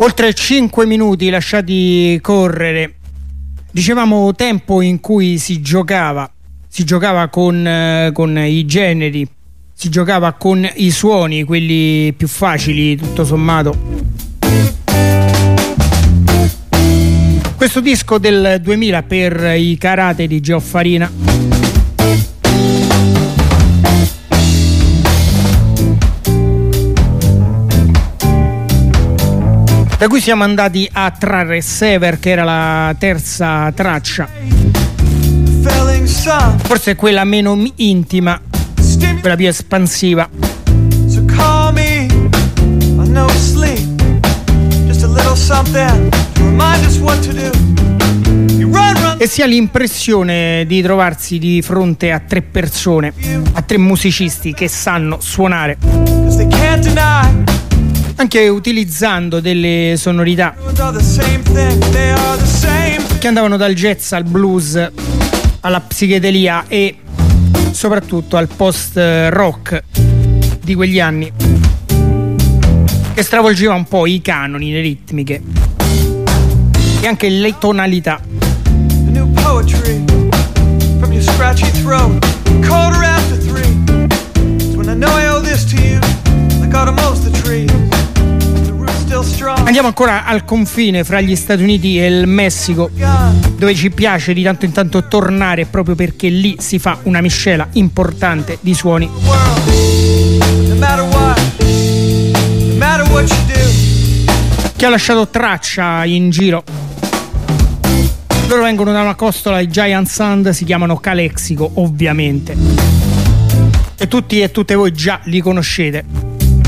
Oltre cinque minuti lasciati correre. Dicevamo tempo in cui si giocava, si giocava con, eh, con i generi, si giocava con i suoni, quelli più facili, tutto sommato. Questo disco del duemila per i Karate di Geo Farina. Da cui siamo andati a trarre Sever, che era la terza traccia. Forse è quella meno intima, quella più espansiva. E si ha l'impressione di trovarsi di fronte a tre persone, a tre musicisti che sanno suonare, anche utilizzando delle sonorità che andavano dal jazz al blues alla psichedelia e soprattutto al post rock di quegli anni, che stravolgeva un po' i canoni, le ritmiche e anche le tonalità. Andiamo ancora al confine fra gli Stati Uniti e il Messico, dove ci piace di tanto in tanto tornare proprio perché lì si fa una miscela importante di suoni. Che ha lasciato traccia in giro. Loro vengono da una costola di Giant Sand, si chiamano Calexico, ovviamente. E tutti e tutte voi già li conoscete.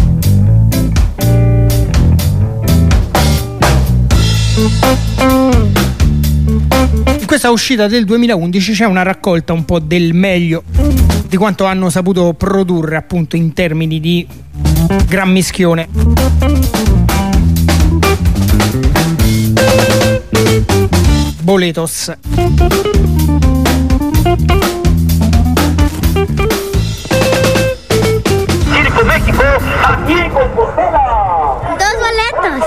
In questa uscita del duemilaundici c'è una raccolta un po' del meglio di quanto hanno saputo produrre, appunto, in termini di gran mischione. Boletos. Circo México, aquí en Compostela. Dos boletos.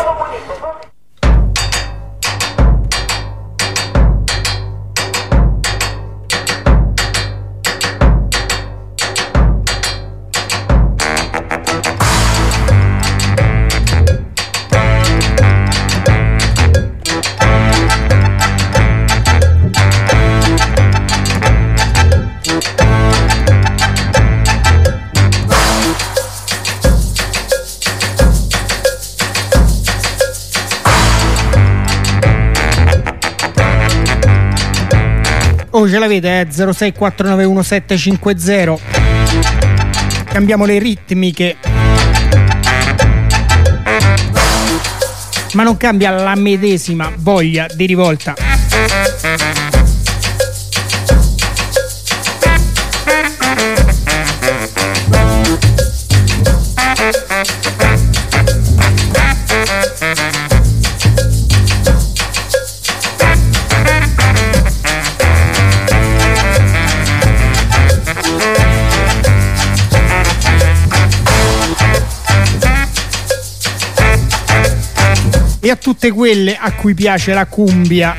Oh, ce l'avete, eh? zero sei quattro nove uno sette cinque zero. Cambiamo le ritmiche, ma non cambia la medesima voglia di rivolta. E a tutte quelle a cui piace la cumbia.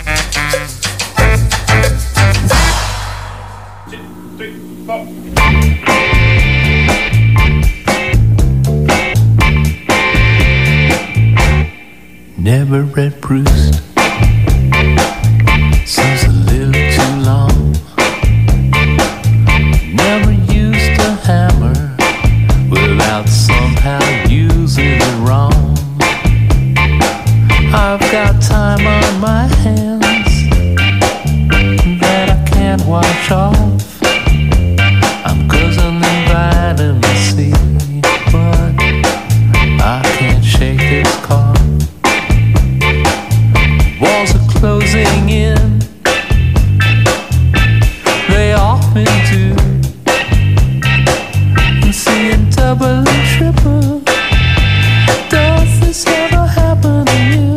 Never read Proust, seems a little too long. Never used a hammer without somehow using it wrong. I've got time on my hands that I can't wash off. I'm cousin in vitamin C, but I can't shake this cough. Walls are closing in, they often do. I'm seeing double and triple. Does this ever happen to you?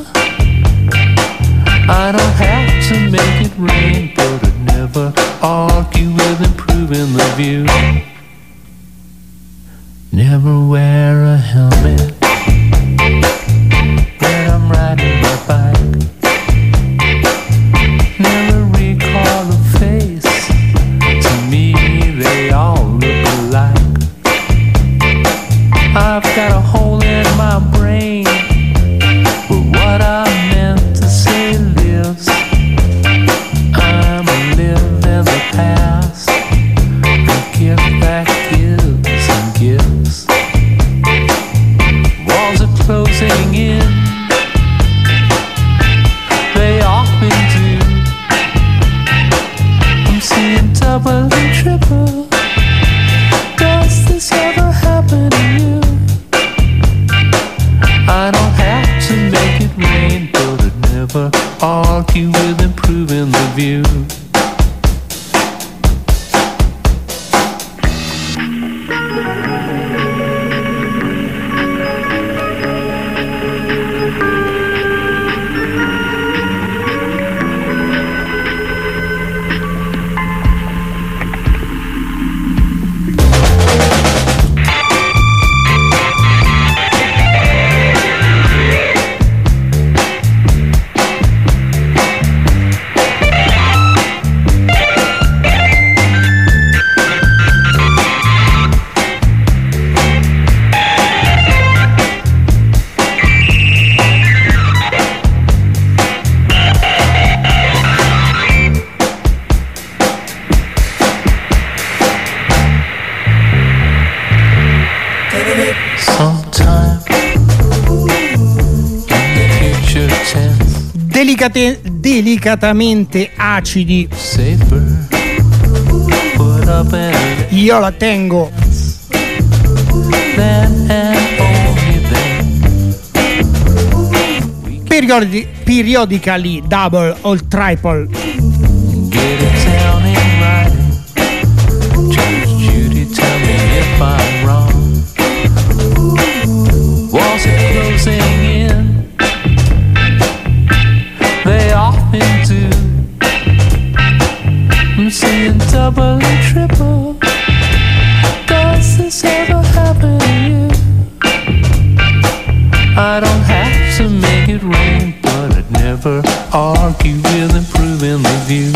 I don't have to make it rain, but I'd never argue with improving the view. Never wear a helmet when never argue with improving the view. Delicate, delicatamente acidi. Io la tengo. Periodi, periodically double or triple. Get it down in writing. Judge Judy, tell me if I'm wrong. Walls are closing in. They often do. I'm seeing double and triple. Does this ever happen to you? I don't have to make it rain, but I'd never argue with improving the view.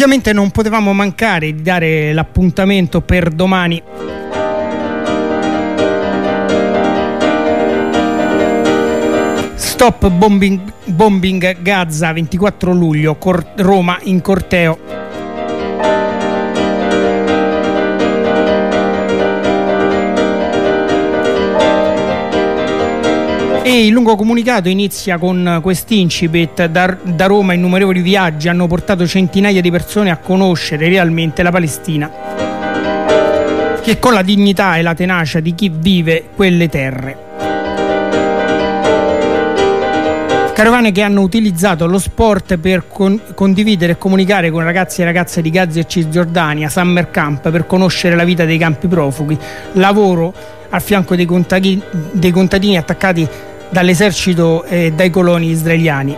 Ovviamente non potevamo mancare di dare l'appuntamento per domani. Stop bombing, bombing Gaza, ventiquattro luglio, Cor- Roma in corteo. E il lungo comunicato inizia con quest'incipit: da, da Roma innumerevoli viaggi hanno portato centinaia di persone a conoscere realmente la Palestina, che con la dignità e la tenacia di chi vive quelle terre. Carovane che hanno utilizzato lo sport per con- condividere e comunicare con ragazzi e ragazze di Gaza e Cisgiordania, summer camp per conoscere la vita dei campi profughi, lavoro al fianco dei contadini, dei contadini attaccati dall'esercito e dai coloni israeliani.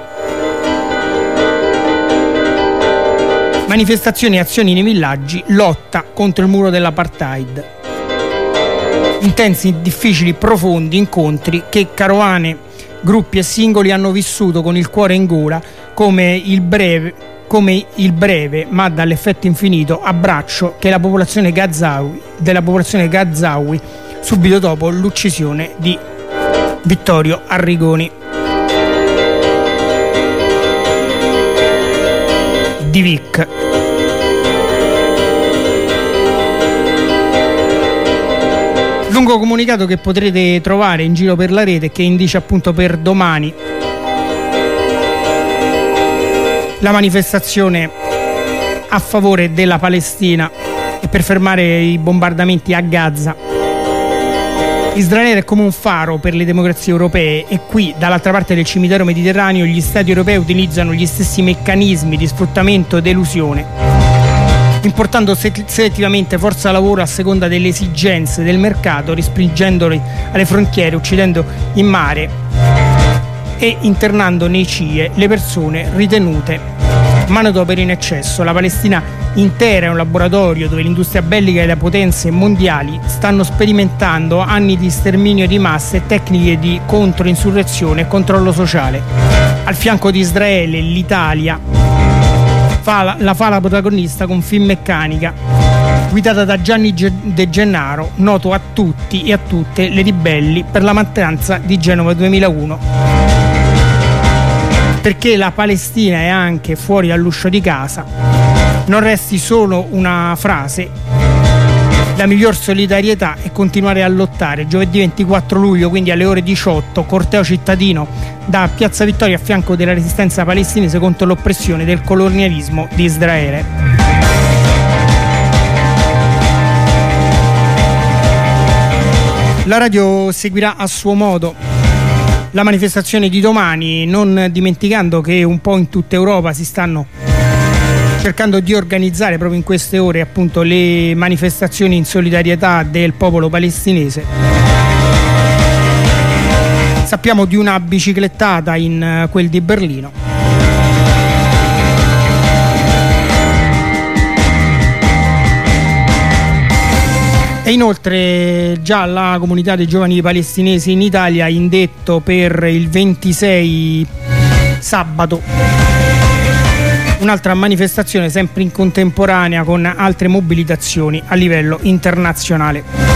Manifestazioni e azioni nei villaggi, lotta contro il muro dell'apartheid. Intensi, difficili, profondi incontri che carovane, gruppi e singoli hanno vissuto con il cuore in gola, come il breve, come il breve ma dall'effetto infinito abbraccio che la popolazione Gazawi, della popolazione Gazawi subito dopo l'uccisione di Vittorio Arrigoni. Di Vic. Lungo comunicato che potrete trovare in giro per la rete, che indice appunto per domani la manifestazione a favore della Palestina e per fermare i bombardamenti a Gaza. Israele è come un faro per le democrazie europee e qui, dall'altra parte del cimitero mediterraneo, gli stati europei utilizzano gli stessi meccanismi di sfruttamento ed elusione, importando selettivamente forza lavoro a seconda delle esigenze del mercato, restringendoli alle frontiere, uccidendo in mare e internando nei C I E le persone ritenute manodopera in eccesso. La Palestina intera è un laboratorio dove l'industria bellica e le potenze mondiali stanno sperimentando anni di sterminio di massa e tecniche di controinsurrezione e controllo sociale. Al fianco di Israele, l'Italia fa la, la fa la protagonista con Finmeccanica, guidata da Gianni De Gennaro, noto a tutti e a tutte le ribelli per la mattanza di Genova duemilauno. Perché la Palestina è anche fuori dall'uscio di casa, non resti solo una frase. La miglior solidarietà è continuare a lottare. Giovedì ventiquattro luglio, quindi alle ore diciotto, corteo cittadino da Piazza Vittoria a fianco della resistenza palestinese contro l'oppressione del colonialismo di Israele. La radio seguirà a suo modo la manifestazione di domani, non dimenticando che un po' in tutta Europa si stanno cercando di organizzare proprio in queste ore appunto le manifestazioni in solidarietà del popolo palestinese. Sappiamo di una biciclettata in quel di Berlino. E inoltre già la comunità dei giovani palestinesi in Italia ha indetto per il ventisei sabato un'altra manifestazione sempre in contemporanea con altre mobilitazioni a livello internazionale.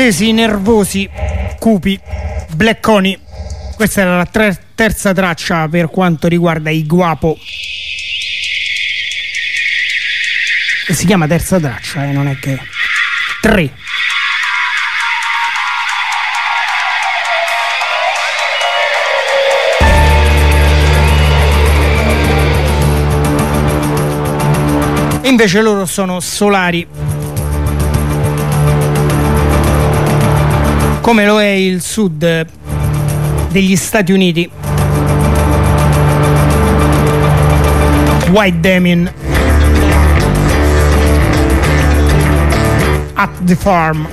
accesi, nervosi, cupi, Blecconi. Questa era la tre- terza traccia per quanto riguarda i Guapo. E si chiama terza traccia, eh, non è che... Tre. E invece loro sono Solari, come lo è il sud degli Stati Uniti. White Damien, At the Farm.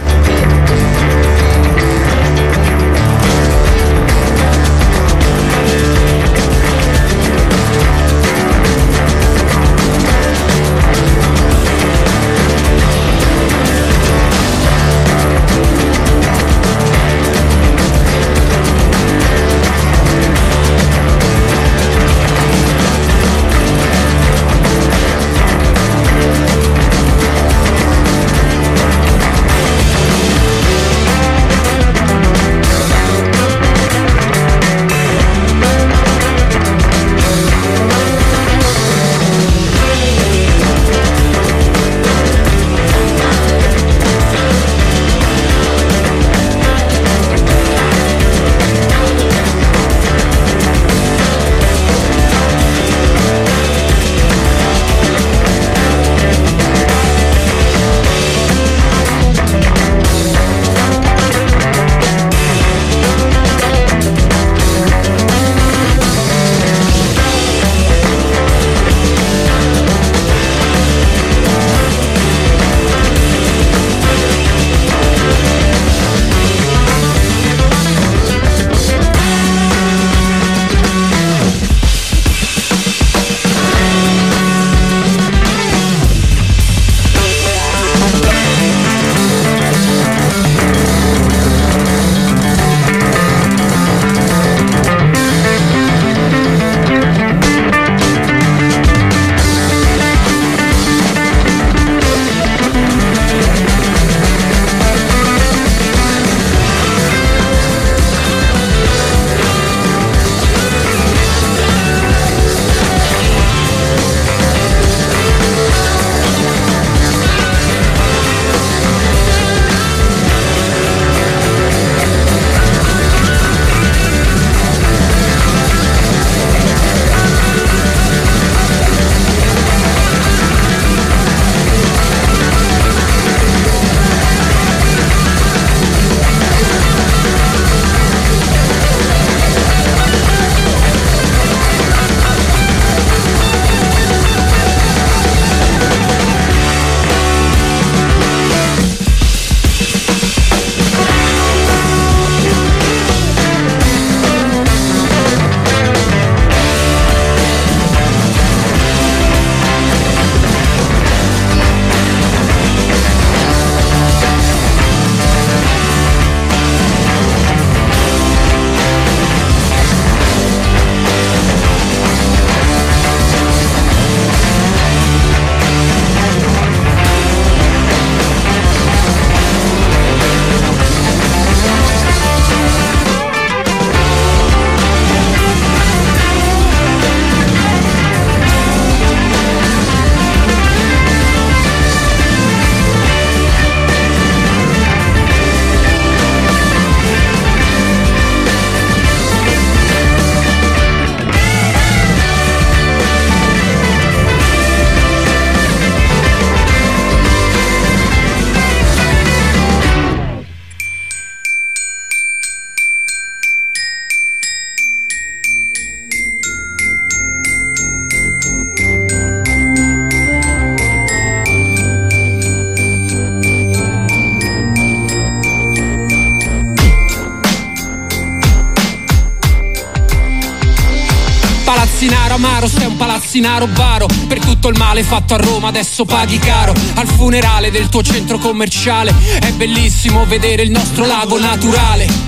Palazzinaro amaro, sei un palazzinaro baro. Per tutto il male fatto a Roma adesso paghi caro. Al funerale del tuo centro commerciale è bellissimo vedere il nostro lago naturale.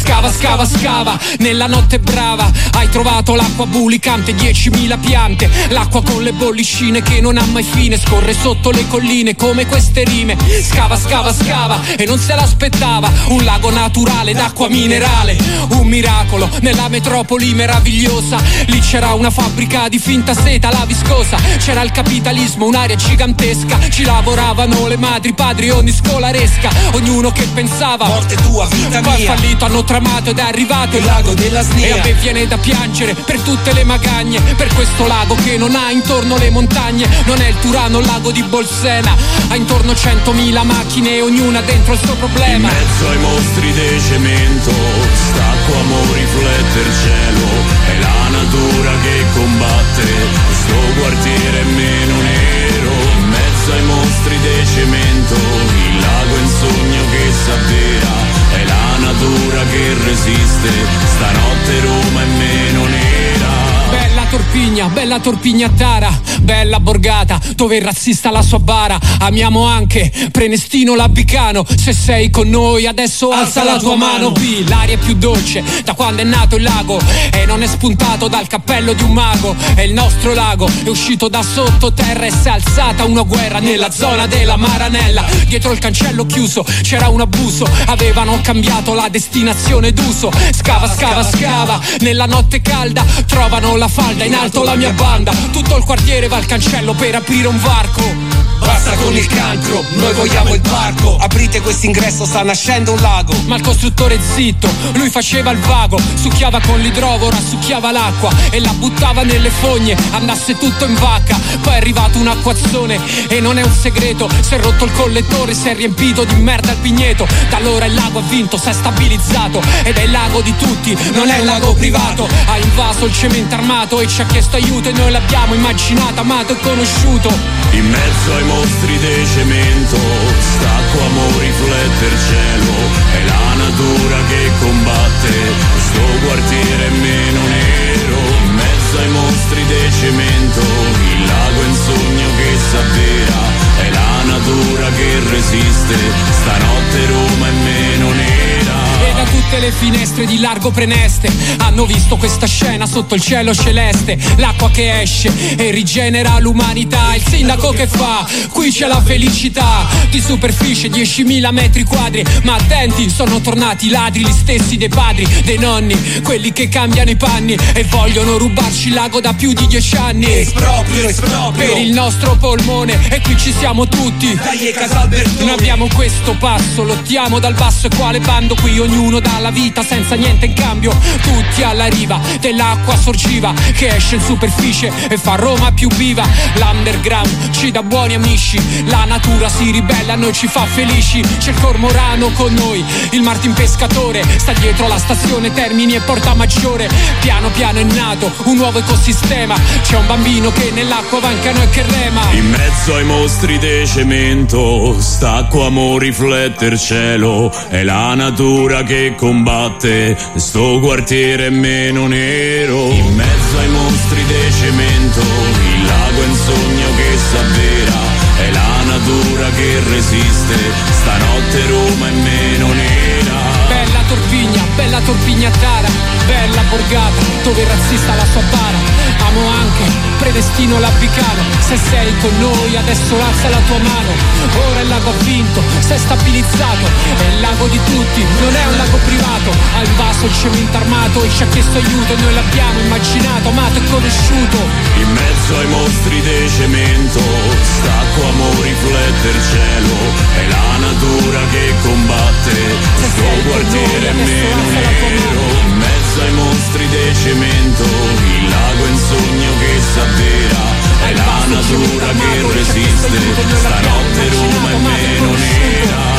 Scava, scava, scava, nella notte brava hai trovato l'acqua bulicante, diecimila piante, l'acqua con le bollicine che non ha mai fine, scorre sotto le colline come queste rime. Scava, scava, scava e non se l'aspettava, un lago naturale d'acqua minerale, un miracolo nella metropoli meravigliosa. Lì c'era una fabbrica di finta seta, la viscosa, c'era il capitalismo, un'area gigantesca, ci lavoravano le madri, padri, ogni scolaresca, ognuno che pensava morte tua, vita mia. Poi fallito, hanno tramato ed è arrivato il lago della Snia. E a me viene da piangere per tutte le magagne, per questo lago che non ha intorno le montagne. Non è il Turano, il lago di Bolsena, ha intorno centomila macchine, ognuna dentro il suo problema. In mezzo ai mostri di cemento, stacco amore, riflette il cielo, è la natura che combatte, sto quartiere è meno nero. In mezzo ai mostri di cemento, il lago è un sogno che s'avvera, è la natura che resiste, stanotte Roma è meno nera. Bella Torpigna, bella Torpigna Tara, bella borgata dove il razzista ha la sua bara. Amiamo anche Prenestino Labicano, se sei con noi adesso alza, alza la tua mano. B, l'aria è più dolce da quando è nato il lago e non è spuntato dal cappello di un mago. È il nostro lago, è uscito da sottoterra e si è alzata una guerra nella zona della Maranella. Dietro il cancello chiuso c'era un abuso, avevano cambiato la destinazione d'uso. Scava, scava, scava, nella notte calda trovano la falda, in alto la mia banda, tutto il quartiere va al cancello per aprire un varco. Basta con il cancro, noi vogliamo il parco. Aprite quest'ingresso, sta nascendo un lago. Ma il costruttore zitto, lui faceva il vago, succhiava con l'idrovora, succhiava l'acqua e la buttava nelle fogne, andasse tutto in vacca. Poi è arrivato un acquazzone e non è un segreto, si è rotto il collettore, si è riempito di merda il pigneto. Da allora il lago ha vinto, si è stabilizzato ed è il lago di tutti, non è un lago privato. Ha invaso il cemento armato e ci ha chiesto aiuto e noi l'abbiamo immaginato, amato e conosciuto. In mezzo ai mostri di cemento, stacco amore, riflette il cielo, è la natura che combatte, sto quartiere è meno nero. In mezzo ai mostri di cemento, il lago è un sogno che s'avvera, è la natura che resiste, stanotte Roma è meno nera. E da tutte le finestre di largo Preneste hanno visto questa scena sotto il cielo celeste, l'acqua che esce e rigenera l'umanità. Il sindaco che fa, qui c'è la felicità, di superficie diecimila metri quadri, ma attenti, sono tornati i ladri, gli stessi dei padri, dei nonni, quelli che cambiano i panni e vogliono rubarci il lago da più di dieci anni. Esproprio, esproprio, per il nostro polmone, e qui ci siamo tutti. Dai Casalbertone, noi abbiamo questo passo, lottiamo dal basso e quale bando, qui ognuno dà la vita senza niente in cambio, tutti alla riva dell'acqua sorgiva che esce in superficie e fa Roma più viva. L'underground ci dà buoni amici, la natura si ribella, a noi ci fa felici. C'è il cormorano con noi, il Martin pescatore, sta dietro la stazione Termini e Porta Maggiore. Piano piano è nato un nuovo ecosistema, c'è un bambino che nell'acqua va in canoa e che rema. In mezzo ai mostri di cemento, stacco amore, riflette il cielo, è la natura che combatte, sto quartiere è meno nero. In mezzo ai mostri di cemento, il lago è un sogno che s'avvera, è la natura che resiste, stanotte Roma è meno nera. Bella Torpigna, bella Torpigna Tara, bella borgata dove il razzista ha la sua bara. Amo anche Prenestino Labicano, se sei con noi adesso alza la tua mano. Ora il lago ha vinto, si è stabilizzato, è il lago di tutti, non è un lago privato. Ha invaso il cemento armato e ci ha chiesto aiuto e noi l'abbiamo immaginato, amato e conosciuto. In mezzo ai mostri di cemento, stacco amore, riflette il cielo, è la natura che combatte, sto quartiere è meno nero. In mezzo ai mostri di cemento, il lago è un sogno che s'avvera, è la natura che resiste, stanotte Roma è meno nera.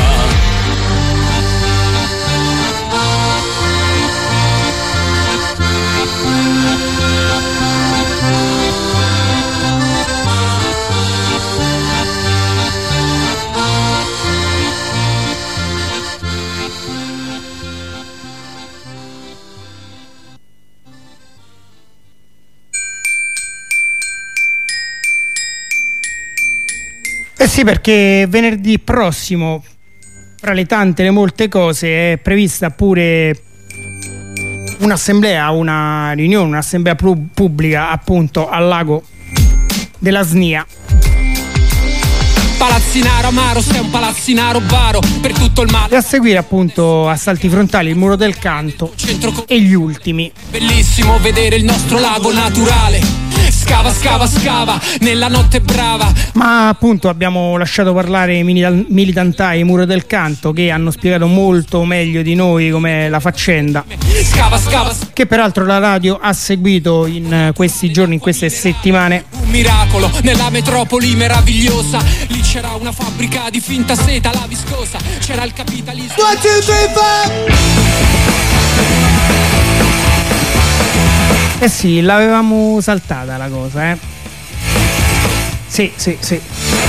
Eh sì, perché venerdì prossimo, fra le tante le molte cose, è prevista pure un'assemblea, una riunione, un'assemblea pu- pubblica appunto al lago della Snia. Palazzinaro amaro, sei un palazzinaro baro per tutto il male. E a seguire appunto Assalti frontali, Il muro del canto e Gli ultimi. Bellissimo vedere il nostro lago naturale. Scava, scava, scava, nella notte brava. Ma appunto abbiamo lasciato parlare i Mili- Militantai, Muro del Canto, che hanno spiegato molto meglio di noi com'è la faccenda. Scava, scava, che peraltro la radio ha seguito in questi giorni, in queste settimane. Un miracolo nella metropoli meravigliosa. Lì c'era una fabbrica di finta seta, la viscosa. C'era il capitalismo. One, two, three, four. Eh sì, l'avevamo saltata la cosa, eh. Sì, sì, sì.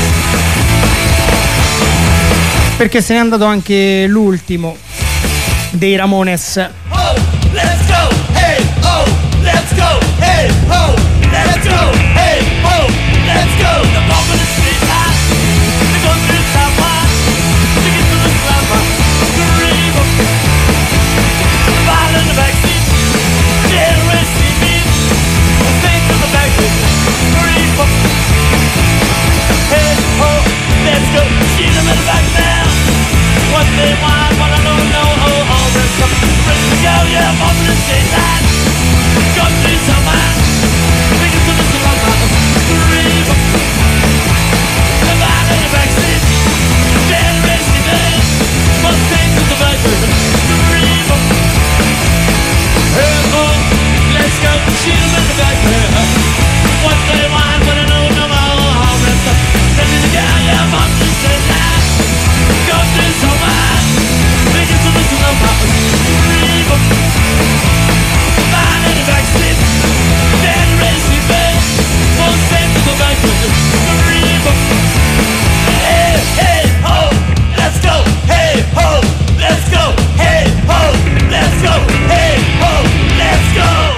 Perché se n'è andato anche l'ultimo dei Ramones. Oh, let's go, hey, oh, let's go, hey, oh, let's go, hey, oh, let's go. The bomb in the street hot, the gun through the top hot, to get to the slammer, the river, the ball in the backseat, generous C B, the thing to the back, the river. Hey, oh, let's go, shoot them in the back now. What they want, what I don't know, oh, oh, let's go, ready to go, yeah, bomb in the street hot, gun through the top, take it to the slammer, the river. The man in the backseat, generous C B, one thing to the back, the river. Hey, oh, let's go, shoot them in the back there. What they want, what I know, no more, oh, let's go, ready to go, yeah, bomb in the street hot, gun through the top, take it to the slammer, the river. The man in the backseat, generous C B, one thing to the back, the river. Hey, hey, ho, let's go, hey, ho, let's go, hey, ho, let's go, hey, ho, let's go.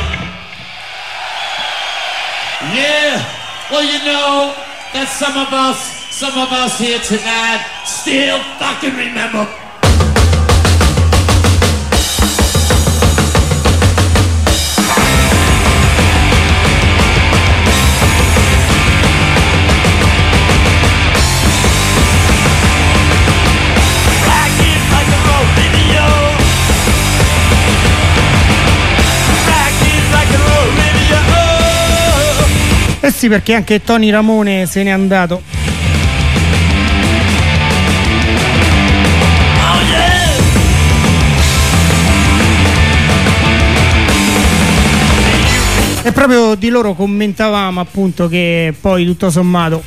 Yeah, well, you know that some of us, some of us here tonight still fucking remember. Eh sì, perché anche Tony Ramone se n'è andato. E proprio di loro commentavamo appunto che poi tutto sommato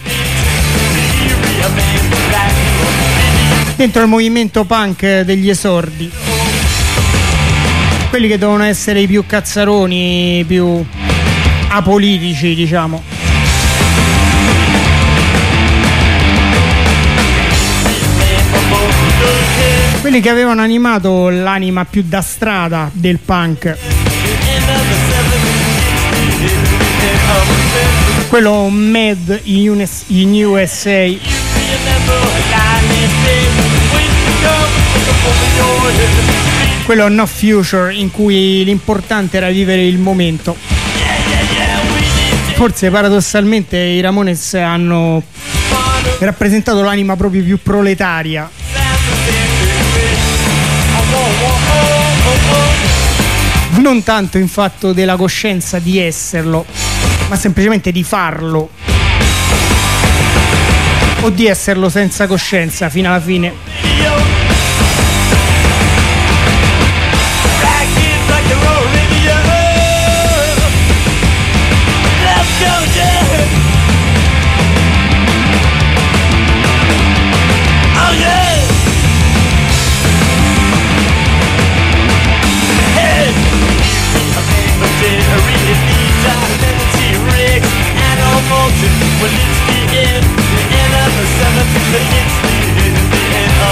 dentro il movimento punk degli esordi, quelli che dovevano essere i più cazzaroni, più apolitici, diciamo, quelli che avevano animato l'anima più da strada del punk, quello made in U S A, quello no future, in cui l'importante era vivere il momento. Forse paradossalmente i Ramones hanno rappresentato l'anima proprio più proletaria. Non tanto in fatto della coscienza di esserlo, ma semplicemente di farlo, o di esserlo senza coscienza fino alla fine. Well, it's the end, the end of the seventies, but it's the end, the end of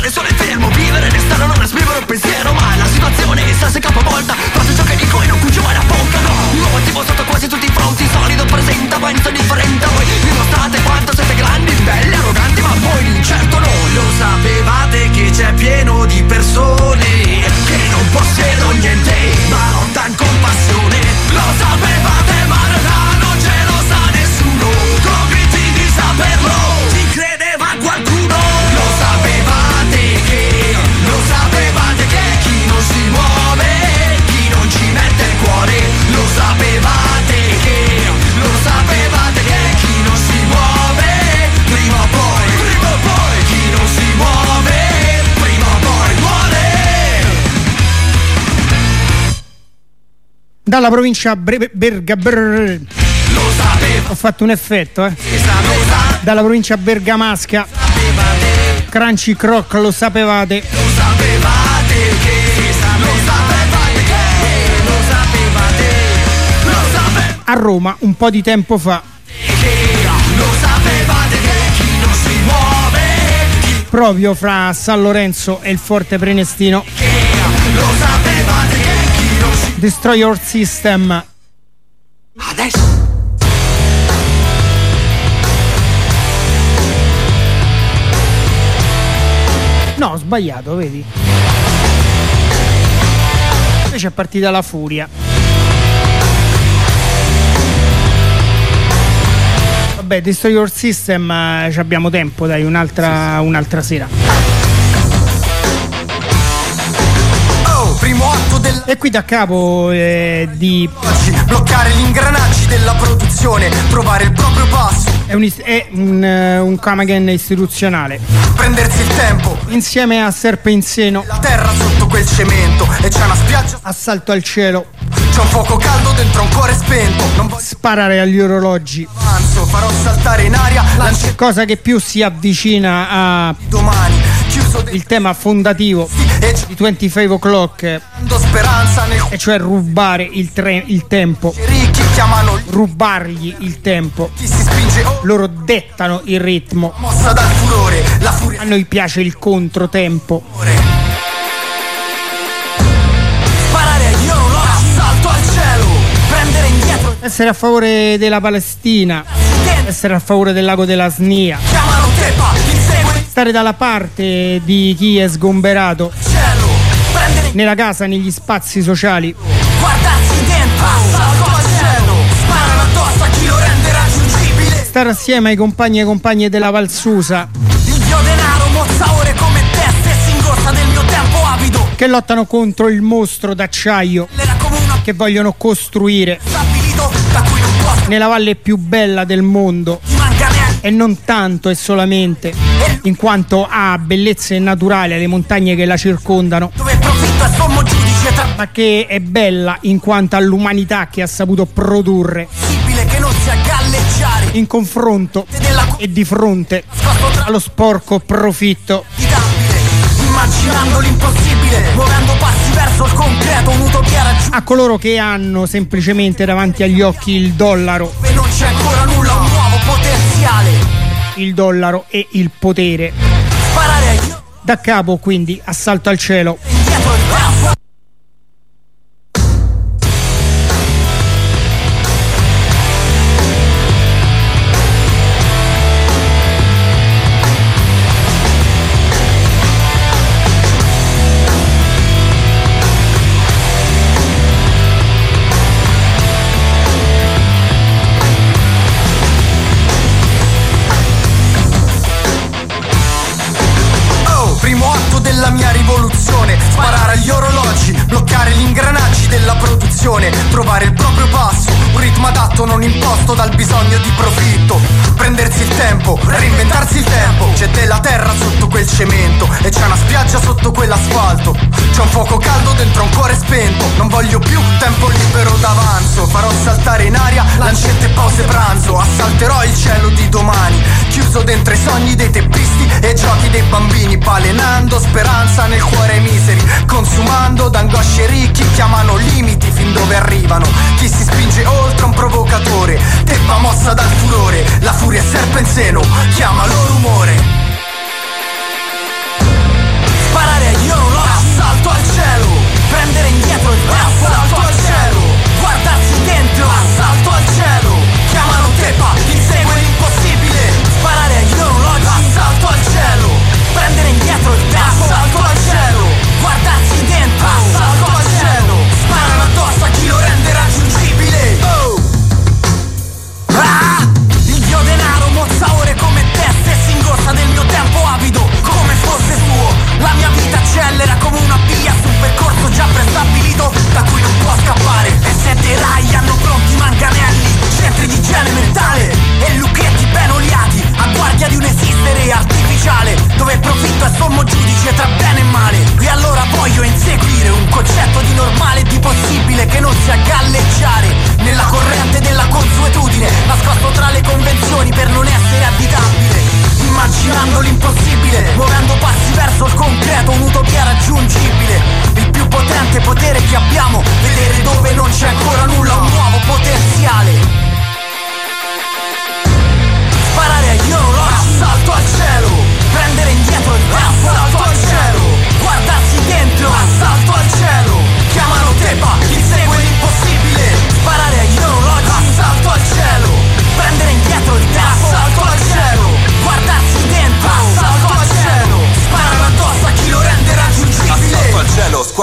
stare solo e fermo, vivere restare, non esprimere un pensiero mai. La situazione sa se capovolta, faccio ciò che dico e non cuccio mai la bocca, no. L'uomo tipo sotto quasi tutti i fronti, solido presenta, penso differente a voi. Dimostrate quanto siete grandi, belli, arroganti, ma voi certo no. Lo sapevate che c'è pieno di persone che non possiedono niente, ma lottan con passione. Lo sapevate ma non ce lo sa nessuno, convinti di saperlo, ci credeva qualcuno. Lo sapevate che, lo sapevate che chi non si muove, chi non ci mette il cuore. Lo sapevate che, lo sapevate che chi non si muove, prima o poi, prima o poi, chi non si muove, prima o poi muore. Dalla provincia Bre- Berga Brr. Ho fatto un effetto, eh. Dalla provincia bergamasca, Crunchy Croc, lo sapevate. Lo sapevate che, lo sapevate che, lo sapevate, lo sapevate A Roma, un po' di tempo fa, che, lo sapevate che chi non si muove, chi proprio fra San Lorenzo e il Forte Prenestino, che, lo sapevate che chi non si Destroy Your System. adesso. No, ho sbagliato, vedi? Invece è partita la furia. Vabbè, Destroy Your System, eh, ci abbiamo tempo, dai, un'altra, un'altra sera. Oh, primo atto del E qui da capo eh, di... bloccare gli ingranaggi della produzione, trovare il proprio passo, È un, is- è un, eh, un Kamagen istituzionale, prendersi il tempo, insieme a Serpe in Seno, la terra sotto quel cemento, e c'è una spiaggia, Assalto al cielo, c'è un fuoco caldo dentro un cuore spento. Non voglio sparare agli orologi, avanzo, farò saltare in aria lance cosa che più si avvicina a domani, chiuso dentro il tema fondativo e di venticinque o'clock, do speranza nel e cioè rubare il, tre- il tempo, ricchi chiamano rubargli il tempo. chi si spinge oh, Loro dettano il ritmo, mossa dal furore, la furia a noi piace il controtempo. sparare agli orologi, assalto al cielo, prendere indietro, Essere a favore della Palestina, essere a favore del lago della Snia, chiamano Tepa, insegue stare dalla parte di chi è sgomberato il cielo, prendere nella casa, negli spazi sociali, guardarsi dentro, assalto al cielo, sparano addosso a chi lo rende raggiungibile. stare assieme ai compagni e compagne della Valsusa Il dio denaro mozza ore come te, se si ingossa del mio tempo avido, che lottano contro il mostro d'acciaio l'era come una che vogliono costruire stabilito da cui non posso nella valle più bella del mondo, ti manca neanche e non tanto e solamente in quanto ha bellezze naturali alle montagne che la circondano, dove il profitto è sommo giudice tra ma che è bella in quanto all'umanità che ha saputo produrre possibile che non sia galleggiare in confronto della e di fronte nascosto tra allo sporco profitto. l'idabile, immaginando l'impossibile, muovendo passi verso il concreto, un'utopia raggiunta A coloro che hanno semplicemente davanti agli occhi il dollaro, dove non c'è ancora nulla, un nuovo potenziale, il dollaro e il potere. sparare agli Da capo quindi Assalto al cielo. indietro il braccio. Oh, primo atto della mia rivoluzione, sparare agli orologi, bloccare gli ingranaggi della produzione, trovare il proprio passo, un ritmo adatto non imposto dal bisogno di profitto, prendersi il tempo, reinventarsi il tempo, c'è della terra sotto quel cemento e c'è una spiaggia sotto quell'asfalto, c'è un fuoco caldo dentro un cuore spento, non voglio più tempo libero d'avanzo, farò saltare in aria lancette e pause pranzo, assalterò il cielo di domani, chiuso dentro i sogni dei teppisti e i giochi dei bambini, balenando speranza nel cuore ai miseri, consumando d'angosce ricchi, chiamano limiti fin dove arrivano, chi si spinge oltre un provocatore, teppa mossa dal furore, la furia è serpe in seno, chiama lo rumore.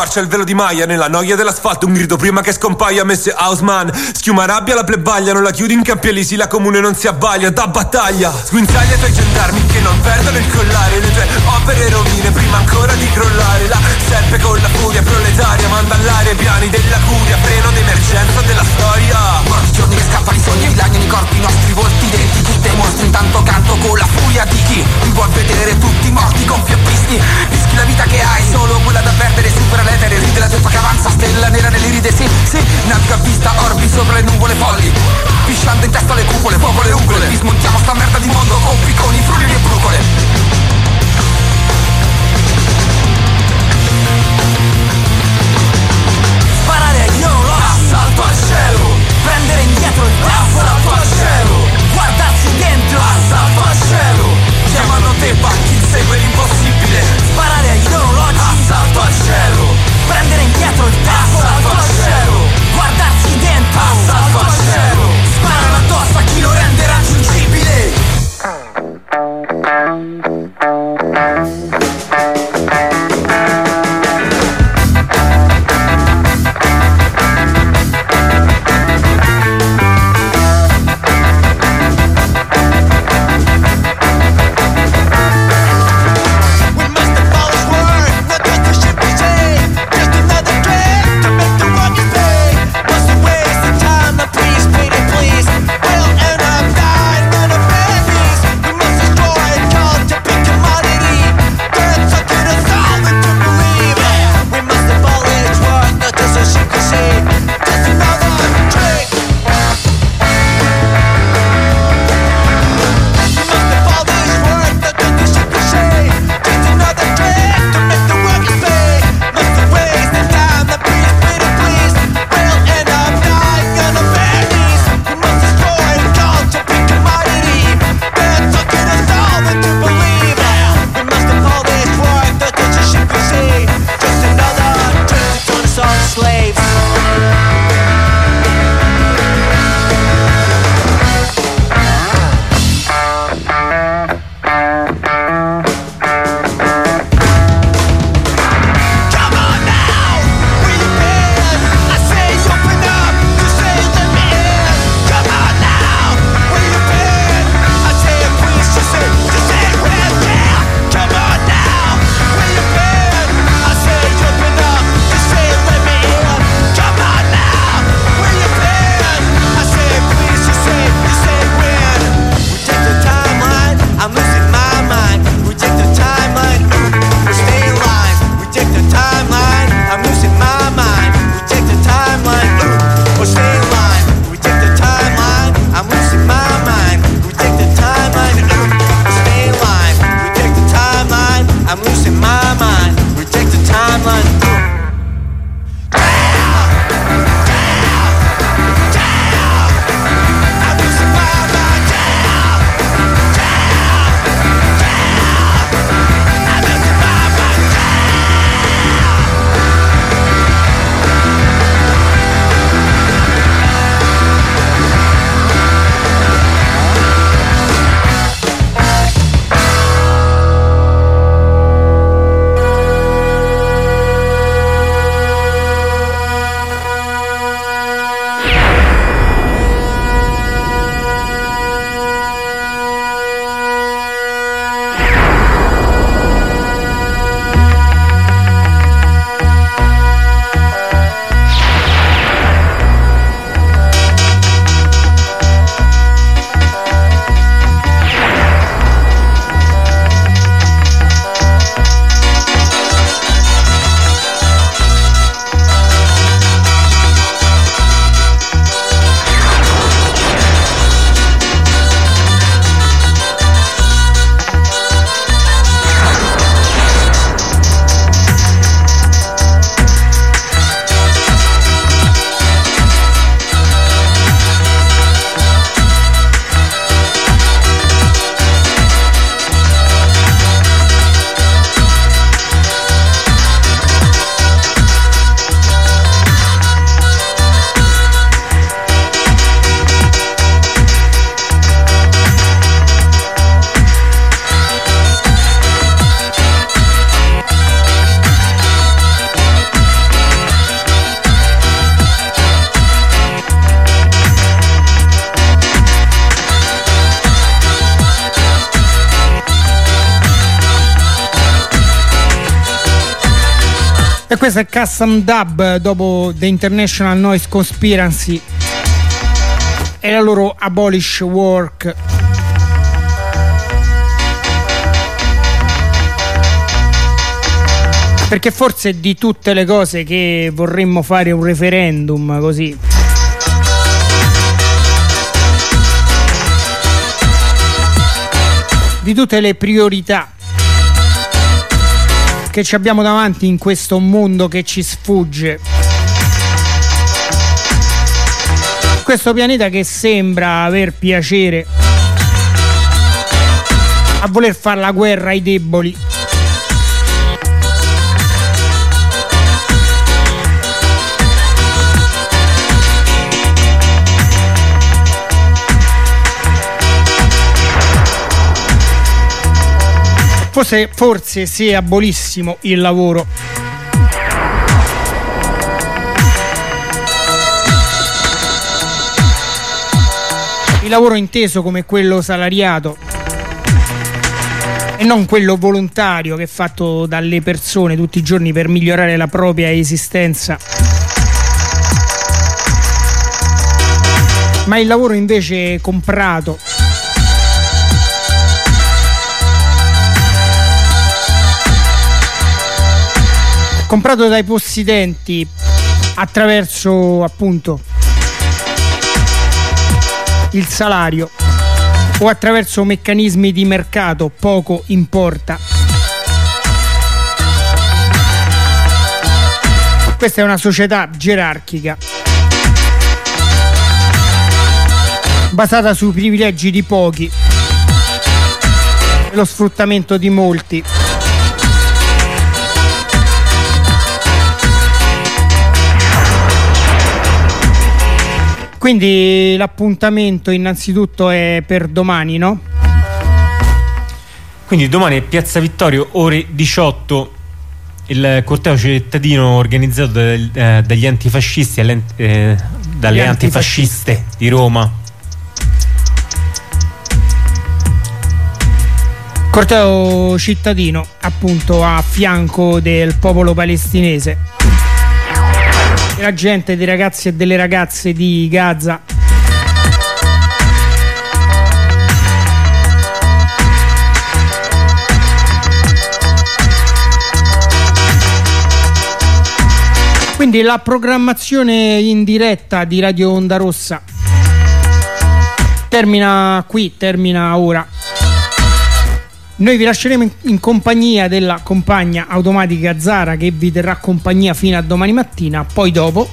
squarcia il velo di maglia nella noia dell'asfalto, un grido prima che scompaia. Messe Houseman, schiuma rabbia la plebaglia, non la chiudi in campi elisi, la comune non si abbaglia da battaglia. Sguinzaglia i tuoi gendarmi che non perdono il collare, le tue opere rovine prima ancora di crollare. La serpe con la furia proletaria manda all'aria i piani della curia, freno d'emergenza della storia. Morti giorni che scappano i sogni, dilaniano i corpi, i nostri volti identici dei mostri. Intanto canto con la furia di chi vuol vedere tutti morti gonfi e pisti. Rischi la vita che hai, solo quella da perdere, supera l'etere, ride la tua che avanza, stella nera nell'iride, sì, sì, naviga a vista, orbi sopra le nuvole folli, pisciando in testa le cupole, fuoco le ungole, dismontiamo sta merda di mondo con picconi, frulli e brucole. Sparare agli E questo è Custom Dub dopo The International Noise Conspiracy e la loro Abolish Work. Perché forse di tutte le cose che vorremmo fare un referendum così, di tutte le priorità che ci abbiamo davanti in questo mondo che ci sfugge, questo pianeta che sembra aver piacere a voler fare la guerra ai deboli, forse, forse se abolissimo il lavoro, il lavoro inteso come quello salariato e non quello volontario che è fatto dalle persone tutti i giorni per migliorare la propria esistenza, ma il lavoro invece comprato, comprato dai possidenti attraverso appunto il salario o attraverso meccanismi di mercato, poco importa. Questa è una società gerarchica basata sui privilegi di pochi e lo sfruttamento di molti. Quindi l'appuntamento innanzitutto è per domani, no? Quindi domani è Piazza Vittorio, ore diciotto, il corteo cittadino organizzato dal, eh, dagli antifascisti, eh, dalle antifasciste di Roma. Corteo cittadino appunto a fianco del popolo palestinese, della gente, dei ragazzi e delle ragazze di Gaza. Quindi la programmazione in diretta di Radio Onda Rossa termina qui, termina ora. Noi vi lasceremo in, in compagnia della compagna automatica Zara, che vi terrà compagnia fino a domani mattina. Poi dopo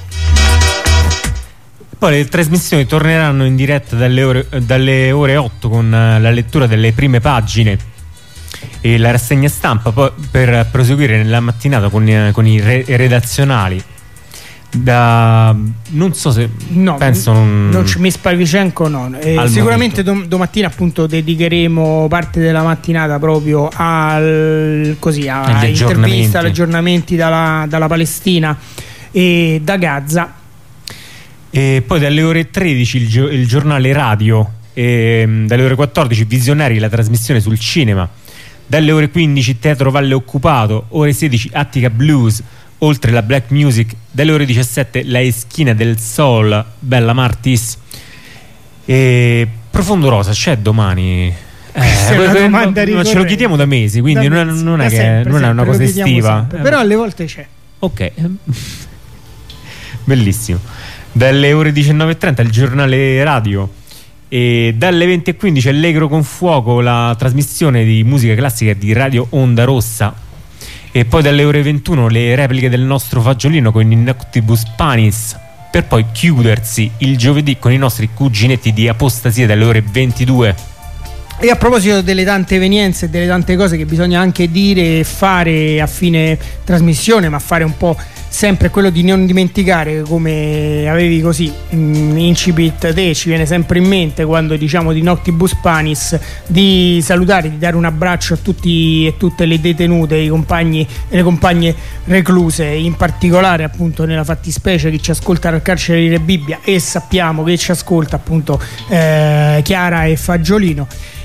poi le trasmissioni torneranno in diretta dalle ore, dalle ore otto con la lettura delle prime pagine e la rassegna stampa, poi per proseguire nella mattinata con, con i re, redazionali. Da, non so se no, penso non, non ci, Mispavicenco no, eh, sicuramente dom- domattina appunto dedicheremo parte della mattinata proprio al così a agli intervista, agli aggiornamenti dalla, dalla Palestina e da Gaza. E poi dalle ore tredici il, gio- il giornale radio, e dalle ore quattordici Visionari, la trasmissione sul cinema, dalle ore quindici Teatro Valle Occupato, ore sedici Attica Blues, oltre la black music, dalle ore diciassette La Eschina del Soul, Bella Martis, e Profondo Rosa c'è domani? Eh, è una domanda ma ce lo chiediamo da mesi, quindi da non, mesi, non è, che sempre, non è una cosa estiva, eh, però alle volte c'è. Ok, bellissimo. Dalle ore diciannove e trenta il giornale radio, e dalle venti e quindici Allegro con Fuoco, la trasmissione di musica classica di Radio Onda Rossa. E poi dalle ore ventuno le repliche del nostro fagiolino con i Noctibus Panis, per poi chiudersi il giovedì con i nostri cuginetti di Apostasia dalle ore ventidue. E a proposito delle tante evenienze e delle tante cose che bisogna anche dire e fare a fine trasmissione, ma fare un po' sempre quello di non dimenticare, come avevi così in incipit te, ci viene sempre in mente quando diciamo di Noctibus Panis, di salutare, di dare un abbraccio a tutti e tutte le detenute, i compagni e le compagne recluse, in particolare appunto nella fattispecie chi ci ascolta dal carcere di Rebibbia, e sappiamo che ci ascolta appunto eh, Chiara e Fagiolino.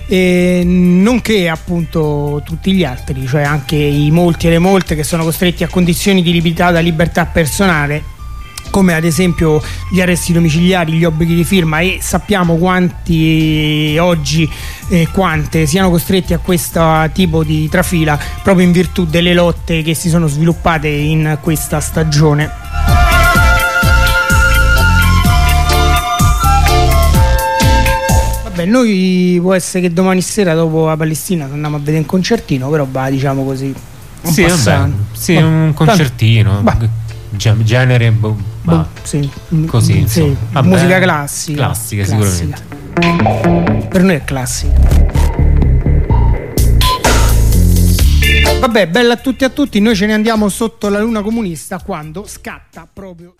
e nonché appunto tutti gli altri, cioè anche i molti e le molte che sono costretti a condizioni di limitata libertà personale, come ad esempio gli arresti domiciliari, gli obblighi di firma, e sappiamo quanti oggi eh, quante siano costretti a questo tipo di trafila proprio in virtù delle lotte che si sono sviluppate in questa stagione. Vabbè, noi può essere che domani sera dopo la Palestina andiamo a vedere un concertino, però va, diciamo così, un sì, vabbè, sì, bah, un concertino, bah. Genere boh, boh, sì. così, insomma. Sì. Vabbè, musica classica, classica, classica. sicuramente. Per noi è classica. Vabbè, bella a tutti e a tutti, noi ce ne andiamo sotto la luna comunista quando scatta proprio